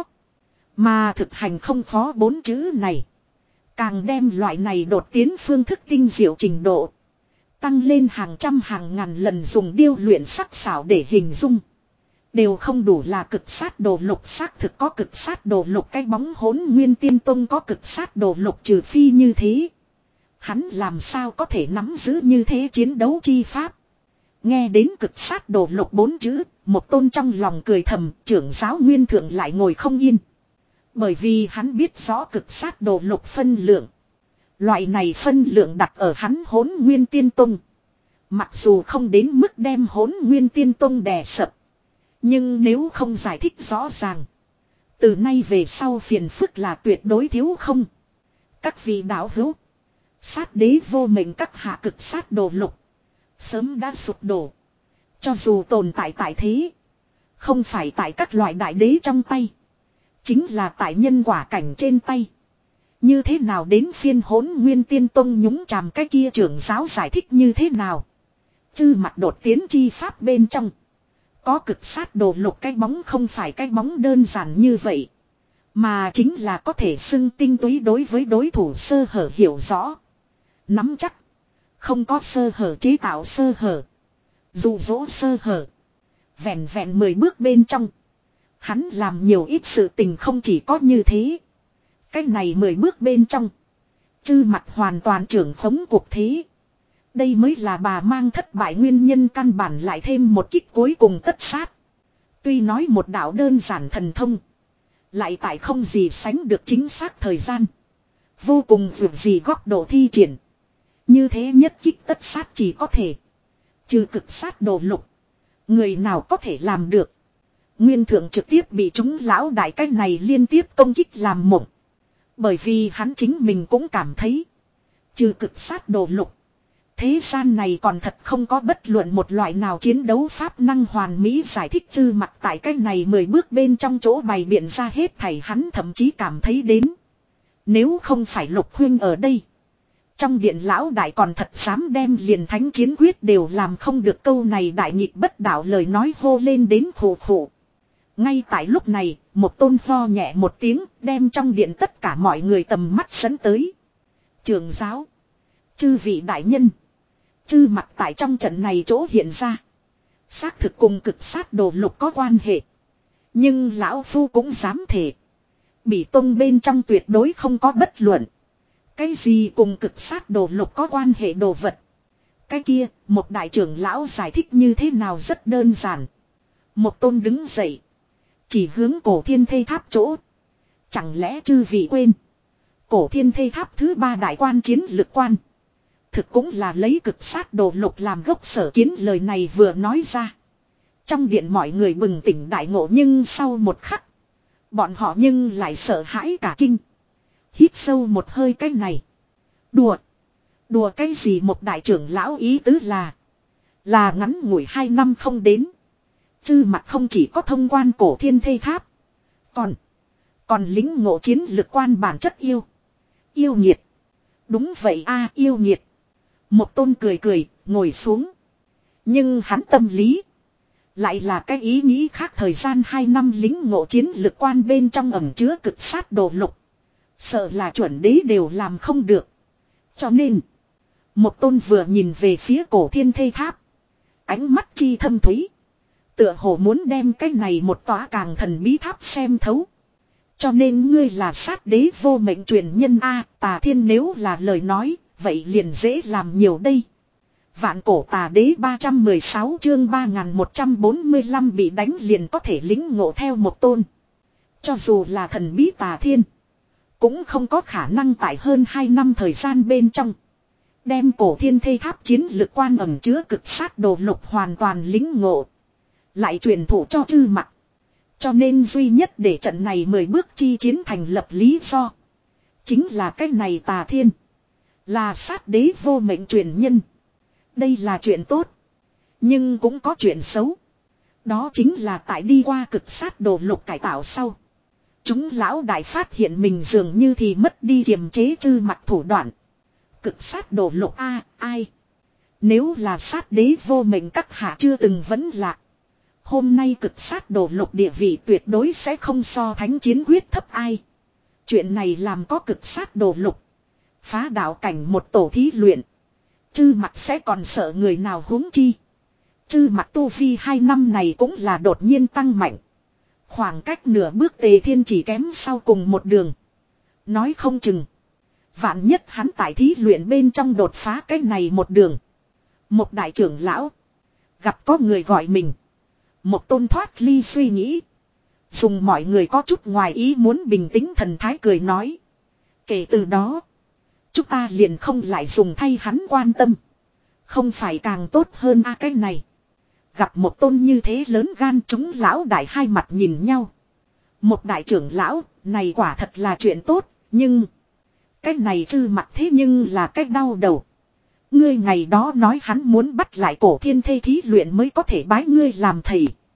Mà thực hành không khó bốn chữ này. Càng đem loại này đột tiến phương thức tinh diệu trình độ. Tăng lên hàng trăm hàng ngàn lần dùng điêu luyện sắc xảo để hình dung. Đều không đủ là cực sát đồ lục xác thực có cực sát đồ lục cái bóng hỗn nguyên tiên tông có cực sát đồ lục trừ phi như thế. Hắn làm sao có thể nắm giữ như thế chiến đấu chi pháp. Nghe đến cực sát đồ lục bốn chữ, một tôn trong lòng cười thầm, trưởng giáo nguyên thượng lại ngồi không yên. Bởi vì hắn biết rõ cực sát đồ lục phân lượng. Loại này phân lượng đặt ở hắn hỗn nguyên tiên tông. Mặc dù không đến mức đem hỗn nguyên tiên tông đè sập. Nhưng nếu không giải thích rõ ràng. Từ nay về sau phiền phức là tuyệt đối thiếu không. Các vị đạo hữu. Sát đế vô mệnh các hạ cực sát đồ lục. Sớm đã sụp đổ. Cho dù tồn tại tại thế. Không phải tại các loại đại đế trong tay. Chính là tại nhân quả cảnh trên tay. Như thế nào đến phiên Hỗn Nguyên Tiên Tông nhúng chàm cái kia trưởng giáo giải thích như thế nào. Chư mặt đột tiến chi pháp bên trong. Có cực sát đồ lục cái bóng không phải cái bóng đơn giản như vậy. Mà chính là có thể xưng tinh túy đối với đối thủ sơ hở hiểu rõ. Nắm chắc. Không có sơ hở chế tạo sơ hở. Dụ dỗ sơ hở. Vẹn vẹn mười bước bên trong. Hắn làm nhiều ít sự tình không chỉ có như thế. Cái này mười bước bên trong. Chư mặt hoàn toàn trưởng khống cuộc thế. Đây mới là bà mang thất bại nguyên nhân căn bản lại thêm một kích cuối cùng tất sát. Tuy nói một đạo đơn giản thần thông. Lại tại không gì sánh được chính xác thời gian. Vô cùng vượt gì góc độ thi triển. Như thế nhất kích tất sát chỉ có thể. Trừ cực sát đồ lục. Người nào có thể làm được. Nguyên thượng trực tiếp bị chúng lão đại cách này liên tiếp công kích làm mộng. Bởi vì hắn chính mình cũng cảm thấy. Trừ cực sát đồ lục. Thế gian này còn thật không có bất luận một loại nào chiến đấu pháp năng hoàn mỹ giải thích chư mặt tại cái này mười bước bên trong chỗ bày biện ra hết thảy hắn thậm chí cảm thấy đến. Nếu không phải Lục Huynh ở đây. Trong điện lão đại còn thật dám đem liền thánh chiến quyết đều làm không được câu này đại nghịch bất đạo lời nói hô lên đến khổ khổ. Ngay tại lúc này, một tôn ho nhẹ một tiếng đem trong điện tất cả mọi người tầm mắt dẫn tới. Trưởng giáo. Chư vị đại nhân. Chư mặt tại trong trận này chỗ hiện ra. Xác thực cùng cực sát đồ lục có quan hệ. Nhưng lão phu cũng dám thể. Bỉ tông bên trong tuyệt đối không có bất luận. Cái gì cùng cực sát đồ lục có quan hệ đồ vật. Cái kia, một đại trưởng lão giải thích như thế nào rất đơn giản. Một tôn đứng dậy. Chỉ hướng cổ thiên thây tháp chỗ. Chẳng lẽ chư vị quên. Cổ thiên thây tháp thứ ba đại quan chiến lực quan. Thực cũng là lấy cực sát đồ lục làm gốc sở kiến lời này vừa nói ra. Trong điện mọi người bừng tỉnh đại ngộ nhưng sau một khắc. Bọn họ nhưng lại sợ hãi cả kinh. Hít sâu một hơi cái này. Đùa. Đùa cái gì một đại trưởng lão ý tứ là. Là ngắn ngủi hai năm không đến. Chư mặt không chỉ có thông quan cổ thiên thây tháp. Còn. Còn lính ngộ chiến lực quan bản chất yêu. Yêu nhiệt. Đúng vậy a yêu nhiệt. Một tôn cười cười, ngồi xuống. Nhưng hắn tâm lý. Lại là cái ý nghĩ khác thời gian hai năm lính ngộ chiến lực quan bên trong ẩm chứa cực sát đồ lục. Sợ là chuẩn đế đều làm không được. Cho nên. Một tôn vừa nhìn về phía cổ thiên thây tháp. Ánh mắt chi thâm thúy. Tựa hồ muốn đem cái này một tòa càng thần bí tháp xem thấu. Cho nên ngươi là sát đế vô mệnh truyền nhân A, Tà Thiên nếu là lời nói, vậy liền dễ làm nhiều đây. Vạn cổ tà đế ba trăm mười sáu chương ba nghìn một trăm bốn mươi lăm bị đánh liền có thể lính ngộ theo một tôn. Cho dù là thần bí Tà Thiên, cũng không có khả năng tại hơn hai năm thời gian bên trong. Đem cổ thiên thây tháp chiến lực quan ẩn chứa cực sát đồ lục hoàn toàn lính ngộ. Lại truyền thụ cho chư mặt. Cho nên duy nhất để trận này mười bước chi chiến thành lập lý do. Chính là cái này Tà Thiên. Là sát đế vô mệnh truyền nhân. Đây là chuyện tốt. Nhưng cũng có chuyện xấu. Đó chính là tại đi qua cực sát đồ lục cải tạo sau. Chúng lão đại phát hiện mình dường như thì mất đi kiềm chế chư mặt thủ đoạn. Cực sát đồ lục a ai. Nếu là sát đế vô mệnh các hạ chưa từng vấn lạc. Hôm nay cực sát đồ lục địa vị tuyệt đối sẽ không so thánh chiến quyết thấp ai. Chuyện này làm có cực sát đồ lục. Phá đạo cảnh một tổ thí luyện. Chư mặt sẽ còn sợ người nào huống chi. Chư mặt tu vi hai năm này cũng là đột nhiên tăng mạnh. Khoảng cách nửa bước Tề Thiên chỉ kém sau cùng một đường. Nói không chừng. Vạn nhất hắn tại thí luyện bên trong đột phá cái này một đường. Một đại trưởng lão. Gặp có người gọi mình. Một tôn thoát ly suy nghĩ. Dùng mọi người có chút ngoài ý muốn bình tĩnh thần thái cười nói. Kể từ đó. Chúng ta liền không lại dùng thay hắn quan tâm. Không phải càng tốt hơn a cái này. Gặp một tôn như thế lớn gan chúng lão đại hai mặt nhìn nhau. Một đại trưởng lão, này quả thật là chuyện tốt, nhưng... Cái này chư mặt thế nhưng là cái đau đầu. Ngươi ngày đó nói hắn muốn bắt lại cổ thiên thây thí luyện mới có thể bái ngươi làm thầy.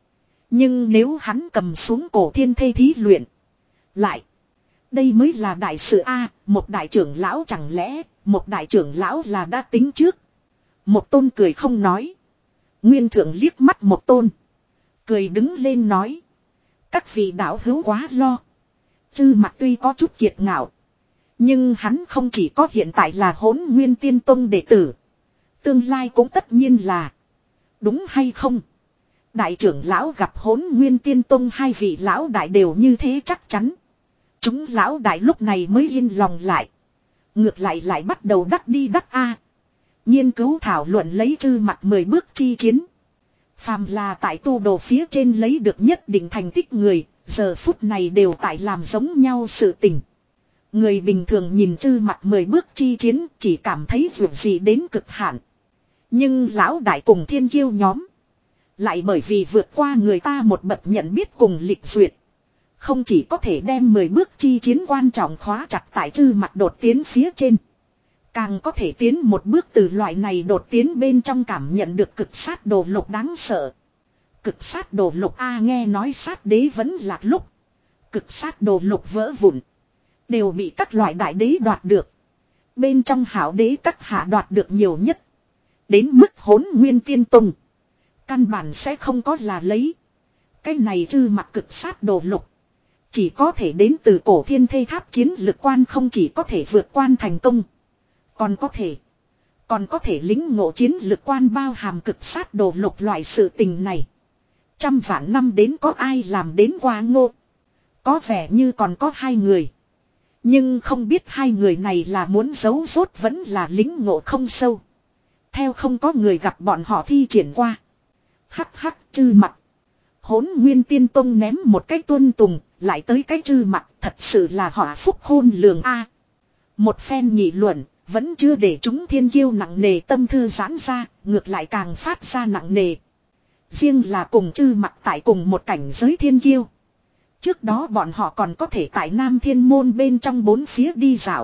Nhưng nếu hắn cầm xuống cổ thiên thê thí luyện. Lại. Đây mới là đại sự A. Một đại trưởng lão chẳng lẽ. Một đại trưởng lão là đã tính trước. Một tôn cười không nói. Nguyên thượng liếc mắt một tôn. Cười đứng lên nói. Các vị đạo hữu quá lo. Chư mặt tuy có chút kiệt ngạo. Nhưng hắn không chỉ có hiện tại là Hỗn Nguyên Tiên Tông đệ tử. Tương lai cũng tất nhiên là. Đúng hay không? Đại trưởng lão gặp Hỗn Nguyên Tiên Tông hai vị lão đại đều như thế chắc chắn. Chúng lão đại lúc này mới yên lòng lại. Ngược lại lại bắt đầu đắc đi đắc A. Nghiên cứu thảo luận lấy chư mặt mười bước chi chiến. Phàm là tại tu đồ phía trên lấy được nhất định thành tích người. Giờ phút này đều tại làm giống nhau sự tình. Người bình thường nhìn chư mặt mười bước chi chiến chỉ cảm thấy vượt gì đến cực hạn. Nhưng lão đại cùng thiên kiêu nhóm. Lại bởi vì vượt qua người ta một bậc nhận biết cùng lịch duyệt. Không chỉ có thể đem mười bước chi chiến quan trọng khóa chặt tại chư mặt đột tiến phía trên. Càng có thể tiến một bước từ loại này đột tiến bên trong cảm nhận được cực sát đồ lục đáng sợ. Cực sát đồ lục A nghe nói sát đế vẫn là lúc. Cực sát đồ lục vỡ vụn. Đều bị các loại đại đế đoạt được. Bên trong hảo đế các hạ đoạt được nhiều nhất. Đến mức Hỗn Nguyên Tiên Tông. Căn bản sẽ không có là lấy. Cái này chư mặt cực sát đồ lục. Chỉ có thể đến từ cổ thiên thê tháp chiến lực quan không chỉ có thể vượt quan thành công. Còn có thể. Còn có thể lính ngộ chiến lực quan bao hàm cực sát đồ lục loại sự tình này. Trăm vạn năm đến có ai làm đến qua ngô. Có vẻ như còn có hai người. Nhưng không biết hai người này là muốn giấu rốt vẫn là lính ngộ không sâu. Theo không có người gặp bọn họ thi triển qua. Hắc hắc chư mặt. Hỗn Nguyên Tiên Tông ném một cái tuân tùng. Lại tới cái chư mặt. Thật sự là họa phúc khôn lường A. Một phen nghị luận. Vẫn chưa để chúng thiên kiêu nặng nề tâm thư giãn ra. Ngược lại càng phát ra nặng nề. Riêng là cùng chư mặt tại cùng một cảnh giới thiên kiêu. Trước đó bọn họ còn có thể tại Nam Thiên Môn bên trong bốn phía đi dạo.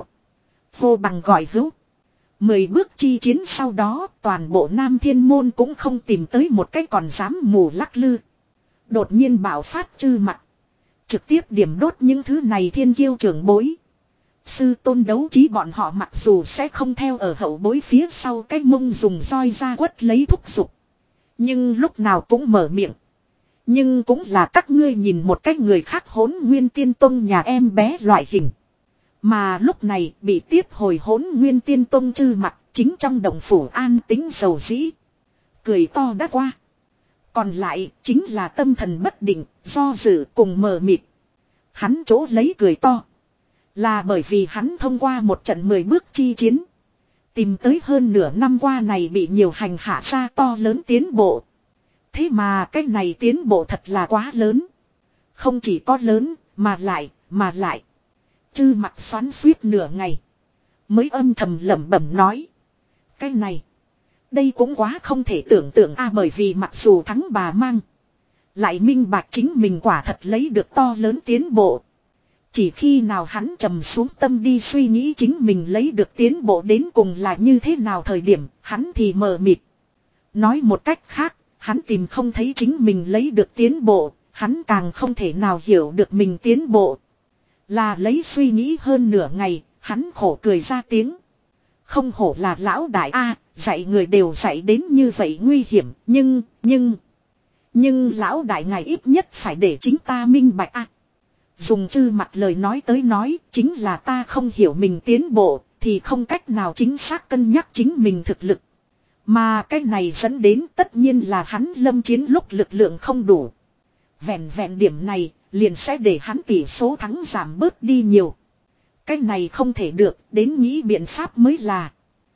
Vô bằng gọi hữu. Mười bước chi chiến sau đó toàn bộ Nam Thiên Môn cũng không tìm tới một cái còn dám mù lắc lư. Đột nhiên bạo phát chư mặt. Trực tiếp điểm đốt những thứ này thiên kiêu trưởng bối. Sư tôn đấu trí bọn họ mặc dù sẽ không theo ở hậu bối phía sau cái mông dùng roi ra quất lấy thúc giục. Nhưng lúc nào cũng mở miệng. Nhưng cũng là các ngươi nhìn một cách người khác Hỗn Nguyên Tiên Tông nhà em bé loại hình. Mà lúc này bị tiếp hồi Hỗn Nguyên Tiên Tông chư mặt chính trong động phủ an tính dầu dĩ. Cười to đã qua. Còn lại chính là tâm thần bất định, do dự cùng mờ mịt. Hắn chỗ lấy cười to. Là bởi vì hắn thông qua một trận mười bước chi chiến. Tìm tới hơn nửa năm qua này bị nhiều hành hạ ra to lớn tiến bộ. Thế mà cái này tiến bộ thật là quá lớn. Không chỉ có lớn, mà lại, mà lại. Chư mặt xoắn suýt nửa ngày. Mới âm thầm lẩm bẩm nói. Cái này. Đây cũng quá không thể tưởng tượng a à, bởi vì mặc dù thắng bà mang. Lại minh bạch chính mình quả thật lấy được to lớn tiến bộ. Chỉ khi nào hắn trầm xuống tâm đi suy nghĩ chính mình lấy được tiến bộ đến cùng là như thế nào thời điểm hắn thì mờ mịt. Nói một cách khác. Hắn tìm không thấy chính mình lấy được tiến bộ, hắn càng không thể nào hiểu được mình tiến bộ. Là lấy suy nghĩ hơn nửa ngày, hắn khổ cười ra tiếng. Không hổ là lão đại A, dạy người đều dạy đến như vậy nguy hiểm, nhưng, nhưng... Nhưng lão đại ngài ít nhất phải để chính ta minh bạch A. Dùng chư mặt lời nói tới nói, chính là ta không hiểu mình tiến bộ, thì không cách nào chính xác cân nhắc chính mình thực lực. Mà cái này dẫn đến tất nhiên là hắn lâm chiến lúc lực lượng không đủ. Vẹn vẹn điểm này liền sẽ để hắn tỷ số thắng giảm bớt đi nhiều. Cái này không thể được, đến nghĩ biện pháp mới là.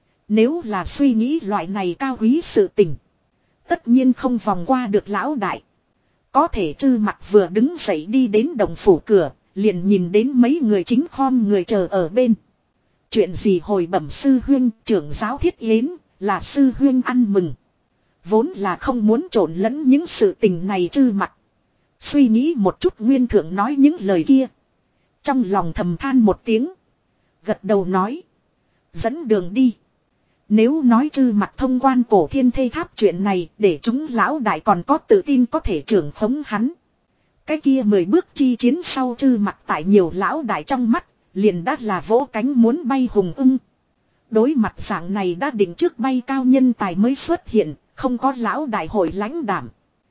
Nếu là suy nghĩ loại này cao quý sự tình. Tất nhiên không vòng qua được lão đại. Có thể chư mặt vừa đứng dậy đi đến đồng phủ cửa, liền nhìn đến mấy người chính khom người chờ ở bên. Chuyện gì hồi bẩm sư huynh, trưởng giáo Thiết Yến. Là sư huyên ăn mừng. Vốn là không muốn trộn lẫn những sự tình này chư mặt. Suy nghĩ một chút nguyên thượng nói những lời kia. Trong lòng thầm than một tiếng. Gật đầu nói. Dẫn đường đi. Nếu nói Trư Mặc thông quan cổ thiên thê tháp chuyện này để chúng lão đại còn có tự tin có thể trưởng khống hắn. Cái kia mười bước chi chiến sau Trư Mặc tại nhiều lão đại trong mắt liền đã là vỗ cánh muốn bay hùng ưng. Đối mặt dạng này đã định trước bay cao nhân tài mới xuất hiện, không có lão đại hội lãnh đảm.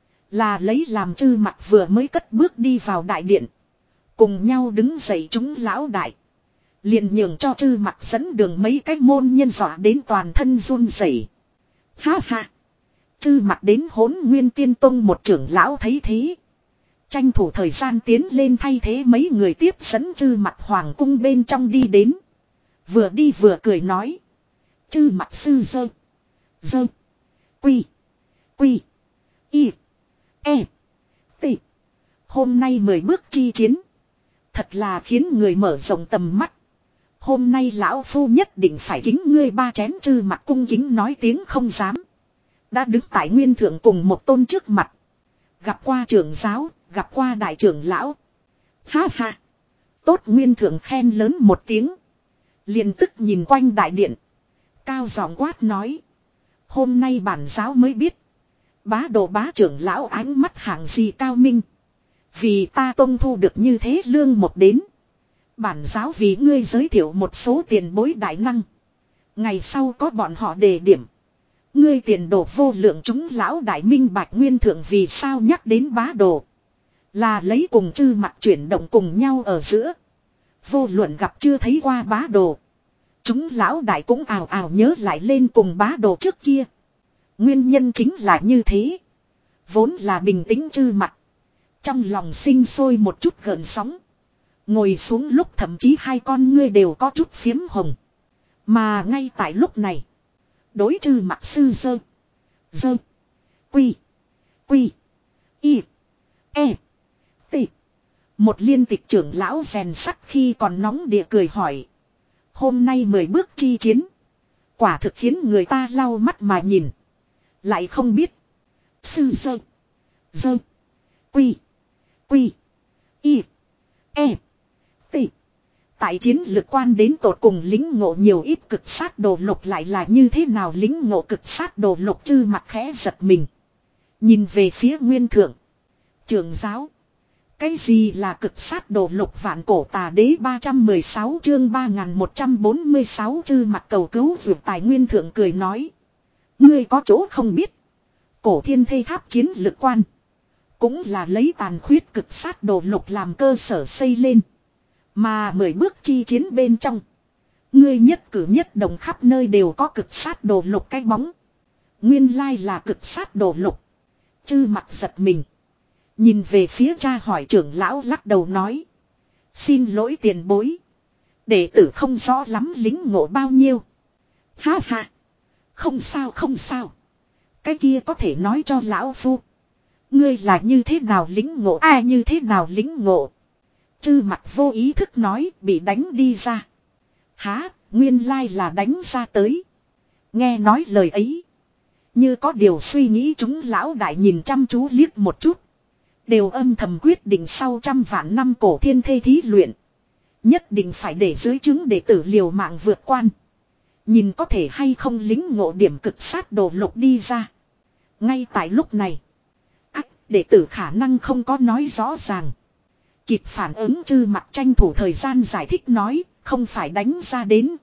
Là lấy làm Trư Mặc vừa mới cất bước đi vào đại điện. Cùng nhau đứng dậy chúng lão đại. Liền nhường cho Trư Mặc dẫn đường mấy cái môn nhân dọa đến toàn thân run rẩy. Ha ha. Trư Mặc đến Hỗn Nguyên Tiên Tông một trưởng lão thấy thế. Tranh thủ thời gian tiến lên thay thế mấy người tiếp dẫn Trư Mặc hoàng cung bên trong đi đến. Vừa đi vừa cười nói. Trư Mặc sư dơ. Dơ. Quy. Quy. Y. E. T. Hôm nay mười bước chi chiến. Thật là khiến người mở rộng tầm mắt. Hôm nay lão phu nhất định phải kính ngươi ba chén. Trư Mặc cung kính nói tiếng không dám. Đã đứng tại nguyên thượng cùng một tôn trước mặt. Gặp qua trưởng giáo, gặp qua đại trưởng lão. Ha ha. Tốt nguyên thượng khen lớn một tiếng. Liền tức nhìn quanh đại điện. Cao giọng quát nói. Hôm nay bản giáo mới biết. Bá đồ bá trưởng lão ánh mắt hạng gì cao minh. Vì ta tông thu được như thế lương một đến. Bản giáo vì ngươi giới thiệu một số tiền bối đại năng. Ngày sau có bọn họ đề điểm. Ngươi tiền đồ vô lượng chúng lão đại minh bạch nguyên thượng vì sao nhắc đến bá đồ. Là lấy cùng Trư Mặc chuyển động cùng nhau ở giữa. Vô luận gặp chưa thấy qua bá đồ. Chúng lão đại cũng ào ào nhớ lại lên cùng bá đồ trước kia. Nguyên nhân chính là như thế. Vốn là bình tĩnh Trư Mặc. Trong lòng sinh sôi một chút gợn sóng. Ngồi xuống lúc thậm chí hai con ngươi đều có chút phiếm hồng. Mà ngay tại lúc này. Đối Trư Mặc sư dơ. Dơ. Quy. Quy. Y. E. T. Một liên tịch trưởng lão rèn sắt khi còn nóng địa cười hỏi. Hôm nay mười bước chi chiến. Quả thực khiến người ta lau mắt mà nhìn. Lại không biết. Sư dơ. Dơ. Quy. Quy. Y. E. T. Tại chiến lực quan đến tột cùng lính ngộ nhiều ít cực sát đồ lục lại là như thế nào lính ngộ cực sát đồ lục. Trư Mặc khẽ giật mình. Nhìn về phía nguyên thượng. Trưởng giáo. Cái gì là cực sát đồ lục vạn cổ tà đế ba trăm mười sáu chương ba nghìn một trăm bốn mươi sáu. Trư Mặc cầu cứu vượt tài nguyên thượng cười nói. Ngươi có chỗ không biết. Cổ thiên thê tháp chiến lực quan. Cũng là lấy tàn khuyết cực sát đồ lục làm cơ sở xây lên. Mà mười bước chi chiến bên trong. Ngươi nhất cử nhất động khắp nơi đều có cực sát đồ lục cái bóng. Nguyên lai là cực sát đồ lục. Trư Mặc giật mình. Nhìn về phía cha hỏi trưởng lão lắc đầu nói. Xin lỗi tiền bối. Đệ tử không rõ lắm lính ngộ bao nhiêu. Ha ha. Không sao không sao. Cái kia có thể nói cho lão phu. Ngươi là như thế nào lính ngộ ai như thế nào lính ngộ. Trư Mặc vô ý thức nói bị đánh đi ra. Há, nguyên lai là đánh ra tới. Nghe nói lời ấy. Như có điều suy nghĩ chúng lão đại nhìn chăm chú liếc một chút. Đều âm thầm quyết định sau trăm vạn năm cổ thiên thê thí luyện. Nhất định phải để dưới chứng đệ tử liều mạng vượt quan. Nhìn có thể hay không lính ngộ điểm cực sát đồ lục đi ra. Ngay tại lúc này. Ách, đệ tử khả năng không có nói rõ ràng. Kịp phản ứng Trư Mặc tranh thủ thời gian giải thích nói. Không phải đánh ra đến.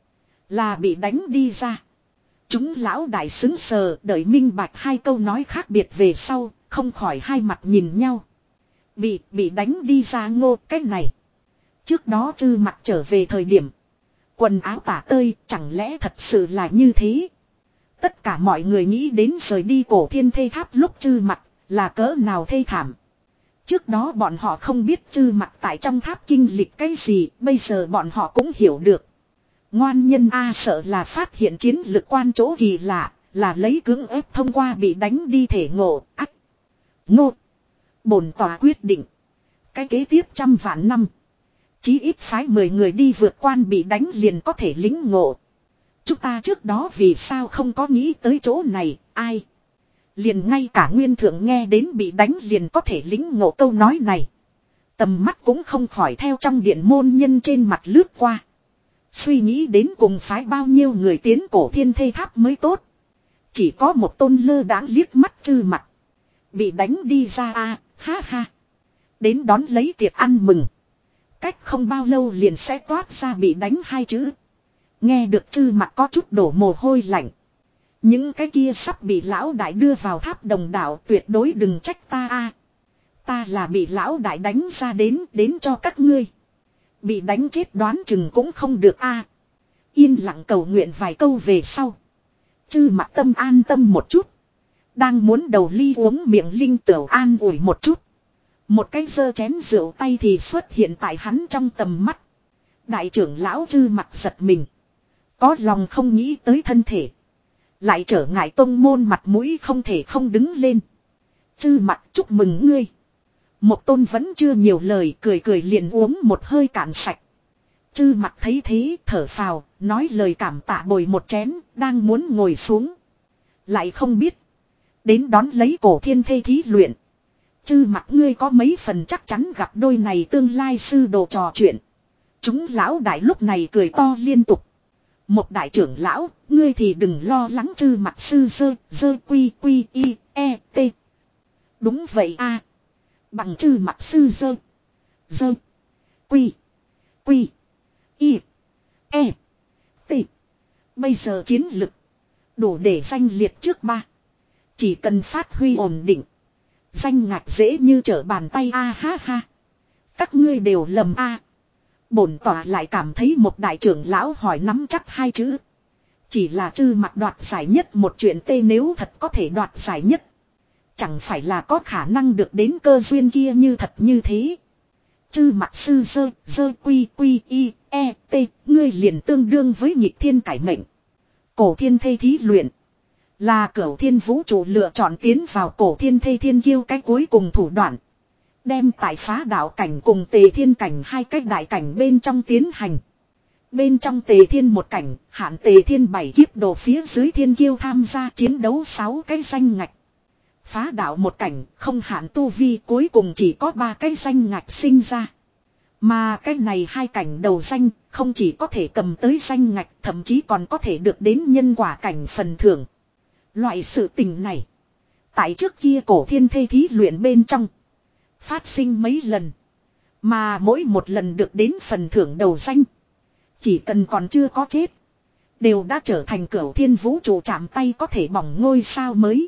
Là bị đánh đi ra. Chúng lão đại xứng sờ đợi minh bạch hai câu nói khác biệt về sau. Không khỏi hai mặt nhìn nhau. Bị, bị đánh đi ra ngô cái này. Trước đó Trư Mặc trở về thời điểm. Quần áo tả tơi chẳng lẽ thật sự là như thế. Tất cả mọi người nghĩ đến rời đi cổ thiên thê tháp lúc Trư Mặc là cỡ nào thê thảm. Trước đó bọn họ không biết Trư Mặc tại trong tháp kinh lịch cái gì. Bây giờ bọn họ cũng hiểu được. Ngoan nhân A sợ là phát hiện chiến lực quan chỗ kỳ lạ. Là lấy cưỡng ép thông qua bị đánh đi thể ngộ. Ách. Ngô. Bổn tòa quyết định. Cái kế tiếp trăm vạn năm. Chí ít phái mười người đi vượt quan bị đánh liền có thể lính ngộ. Chúng ta trước đó vì sao không có nghĩ tới chỗ này. Ai. Liền ngay cả nguyên thượng nghe đến bị đánh liền có thể lính ngộ câu nói này. Tầm mắt cũng không khỏi theo trong điện môn nhân trên mặt lướt qua. Suy nghĩ đến cùng phái bao nhiêu người tiến cổ thiên thê tháp mới tốt. Chỉ có một tôn lơ đãng liếc mắt Chư Mặc. Bị đánh đi ra a ha ha. Đến đón lấy tiệc ăn mừng. Cách không bao lâu liền sẽ toát ra bị đánh hai chữ. Nghe được Chư Mặc có chút đổ mồ hôi lạnh. Những cái kia sắp bị lão đại đưa vào tháp đồng đạo tuyệt đối đừng trách ta a. Ta là bị lão đại đánh ra đến đến cho các ngươi. Bị đánh chết đoán chừng cũng không được a. Yên lặng cầu nguyện vài câu về sau. Chư Mặc tâm an tâm một chút. Đang muốn đầu ly uống miệng linh tửu an ủi một chút. Một cái giơ chén rượu tay thì xuất hiện tại hắn trong tầm mắt. Đại trưởng lão Chư Mặc giật mình. Có lòng không nghĩ tới thân thể. Lại trở ngại tông môn mặt mũi không thể không đứng lên. Chư Mặc chúc mừng ngươi. Một tôn vẫn chưa nhiều lời cười cười liền uống một hơi cạn sạch. Chư Mặc thấy thế thở phào, nói lời cảm tạ bồi một chén, đang muốn ngồi xuống. Lại không biết. Đến đón lấy cổ thiên thê thí luyện. Chư Mặc ngươi có mấy phần chắc chắn gặp đôi này tương lai sư đồ trò chuyện. Chúng lão đại lúc này cười to liên tục. Một đại trưởng lão, ngươi thì đừng lo lắng Chư Mặc sư dơ, dơ quy quy y, e, t. Đúng vậy a. Bằng Chư Mặc sư dơ, dơ, quy, quy, y, e, t. Bây giờ chiến lực đủ để danh liệt trước ba. Chỉ cần phát huy ổn định. Danh ngạch dễ như trở bàn tay a ha ha. Các ngươi đều lầm a. Bổn tỏa lại cảm thấy một đại trưởng lão hỏi nắm chắc hai chữ. Chỉ là Chư Mặc đoạt giải nhất một chuyện tê nếu thật có thể đoạt giải nhất. Chẳng phải là có khả năng được đến cơ duyên kia như thật như thế. Chư Mặc sư dơ, dơ quy quy y, e, t, ngươi liền tương đương với nhịp thiên cải mệnh. Cổ thiên thê thí luyện. Là cửu thiên vũ trụ lựa chọn tiến vào cổ thiên thê thiên kiêu cái cuối cùng thủ đoạn. Đem tại phá đạo cảnh cùng tề thiên cảnh hai cái đại cảnh bên trong tiến hành. Bên trong tề thiên một cảnh, hạn tề thiên bảy kiếp đồ phía dưới thiên kiêu tham gia chiến đấu sáu cái danh ngạch. Phá đạo một cảnh, không hạn tu vi cuối cùng chỉ có ba cái danh ngạch sinh ra. Mà cái này hai cảnh đầu danh, không chỉ có thể cầm tới danh ngạch, thậm chí còn có thể được đến nhân quả cảnh phần thưởng. Loại sự tình này, tại trước kia cổ thiên thê thí luyện bên trong, phát sinh mấy lần. Mà mỗi một lần được đến phần thưởng đầu danh. Chỉ cần còn chưa có chết. Đều đã trở thành cửu thiên vũ trụ chạm tay có thể bỏng ngôi sao mới.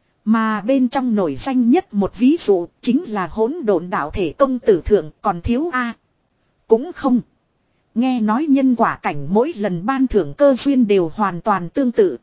Mà bên trong nổi danh nhất một ví dụ chính là hỗn độn đạo thể công tử thượng còn thiếu A. Cũng không. Nghe nói nhân quả cảnh mỗi lần ban thưởng cơ duyên đều hoàn toàn tương tự.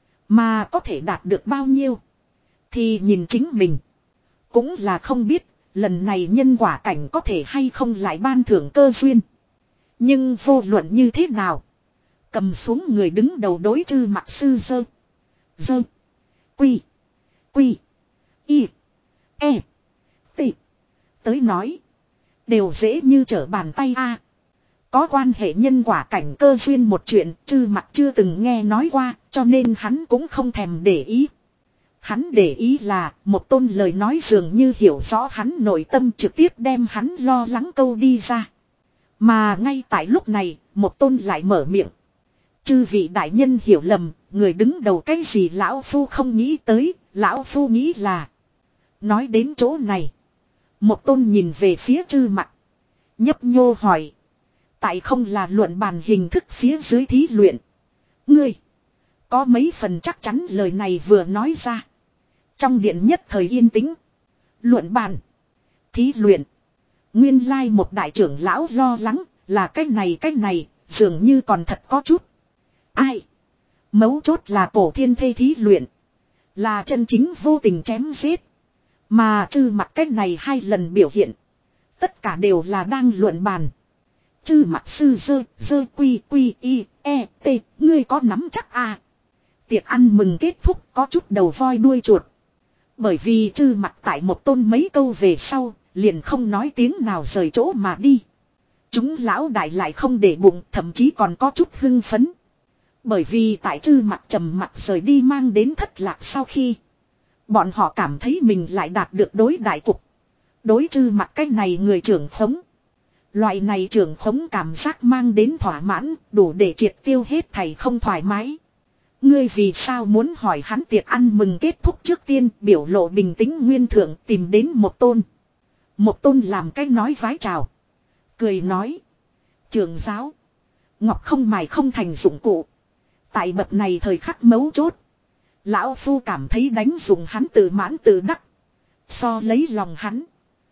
Mà có thể đạt được bao nhiêu. Thì nhìn chính mình. Cũng là không biết. Lần này nhân quả cảnh có thể hay không lại ban thưởng cơ duyên. Nhưng vô luận như thế nào. Cầm xuống người đứng đầu đối Chư Mặc sư dơ. Dơ. Quy. Quy. Y. E. T. Tới nói. Đều dễ như trở bàn tay a. Có quan hệ nhân quả cảnh cơ duyên một chuyện Chư Mặc chưa từng nghe nói qua. Cho nên hắn cũng không thèm để ý. Hắn để ý là một tôn lời nói dường như hiểu rõ hắn nội tâm trực tiếp đem hắn lo lắng câu đi ra. Mà ngay tại lúc này, một tôn lại mở miệng. Chư vị đại nhân hiểu lầm, người đứng đầu cái gì lão phu không nghĩ tới, lão phu nghĩ là. Nói đến chỗ này. Một tôn nhìn về phía Chư Mặc. Nhấp nhô hỏi. Tại không là luận bàn hình thức phía dưới thí luyện. Ngươi. Có mấy phần chắc chắn lời này vừa nói ra. Trong điện nhất thời yên tĩnh. Luận bàn. Thí luyện. Nguyên lai một đại trưởng lão lo lắng. Là cái này cái này. Dường như còn thật có chút. Ai. Mấu chốt là cổ thiên thê thí luyện. Là chân chính vô tình chém giết. Mà Chư Mặc cái này hai lần biểu hiện. Tất cả đều là đang luận bàn. Chư Mặc sư dơ dơ quy quy y e t. Ngươi có nắm chắc à. Tiệc ăn mừng kết thúc có chút đầu voi đuôi chuột. Bởi vì Chư Mặc tại một tôn mấy câu về sau, liền không nói tiếng nào rời chỗ mà đi. Chúng lão đại lại không để bụng, thậm chí còn có chút hưng phấn. Bởi vì tại Chư Mặc trầm mặc rời đi mang đến thất lạc sau khi, bọn họ cảm thấy mình lại đạt được đối đại cục. Đối Chư Mặc cái này người trưởng khống. Loại này trưởng khống cảm giác mang đến thỏa mãn, đủ để triệt tiêu hết thảy không thoải mái. Ngươi vì sao muốn hỏi hắn tiệc ăn mừng kết thúc trước tiên, biểu lộ bình tĩnh Nguyên Thượng tìm đến một tôn. Một tôn làm cái nói vái chào. Cười nói. Trưởng giáo. Ngọc không mài không thành dụng cụ. Tại bậc này thời khắc mấu chốt. Lão Phu cảm thấy đánh dùng hắn tự mãn tự đắc. So lấy lòng hắn.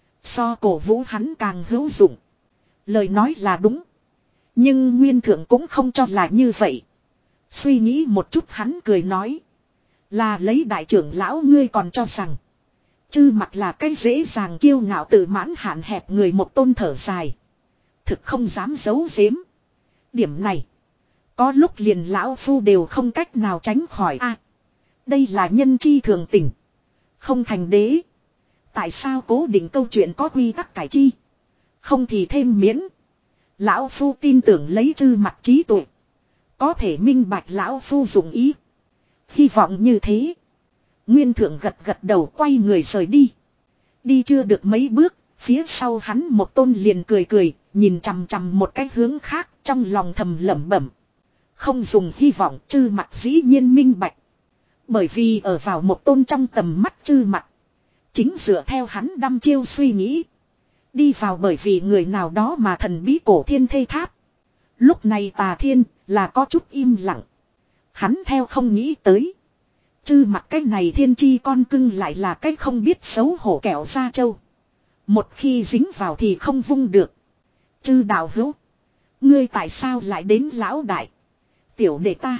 So cổ vũ hắn càng hữu dụng. Lời nói là đúng. Nhưng Nguyên Thượng cũng không cho là như vậy. Suy nghĩ một chút hắn cười nói. Là lấy đại trưởng lão ngươi còn cho rằng. Chư mặt là cái dễ dàng kiêu ngạo tự mãn hạn hẹp người một tôn thở dài. Thực không dám giấu giếm. Điểm này. Có lúc liền lão Phu đều không cách nào tránh khỏi a. Đây là nhân chi thường tình. Không thành đế. Tại sao cố định câu chuyện có quy tắc cải chi. Không thì thêm miễn. Lão Phu tin tưởng lấy chư mặt trí tuệ. Có thể minh bạch lão Phu dụng ý. Hy vọng như thế. Nguyên Thượng gật gật đầu quay người rời đi. Đi chưa được mấy bước. Phía sau hắn một tôn liền cười cười. Nhìn chằm chằm một cái hướng khác. Trong lòng thầm lẩm bẩm. Không dùng hy vọng chư mặt dĩ nhiên minh bạch. Bởi vì ở vào một tôn trong tầm mắt chư mặt. Chính dựa theo hắn đăm chiêu suy nghĩ. Đi vào bởi vì người nào đó mà thần bí cổ thiên thê tháp. Lúc này Tà Thiên là có chút im lặng. Hắn theo không nghĩ tới. Chư mặt cái này thiên chi con cưng lại là cái không biết xấu hổ kẹo da trâu. Một khi dính vào thì không vung được. Chư đạo hữu. Ngươi tại sao lại đến lão đại. Tiểu đệ ta.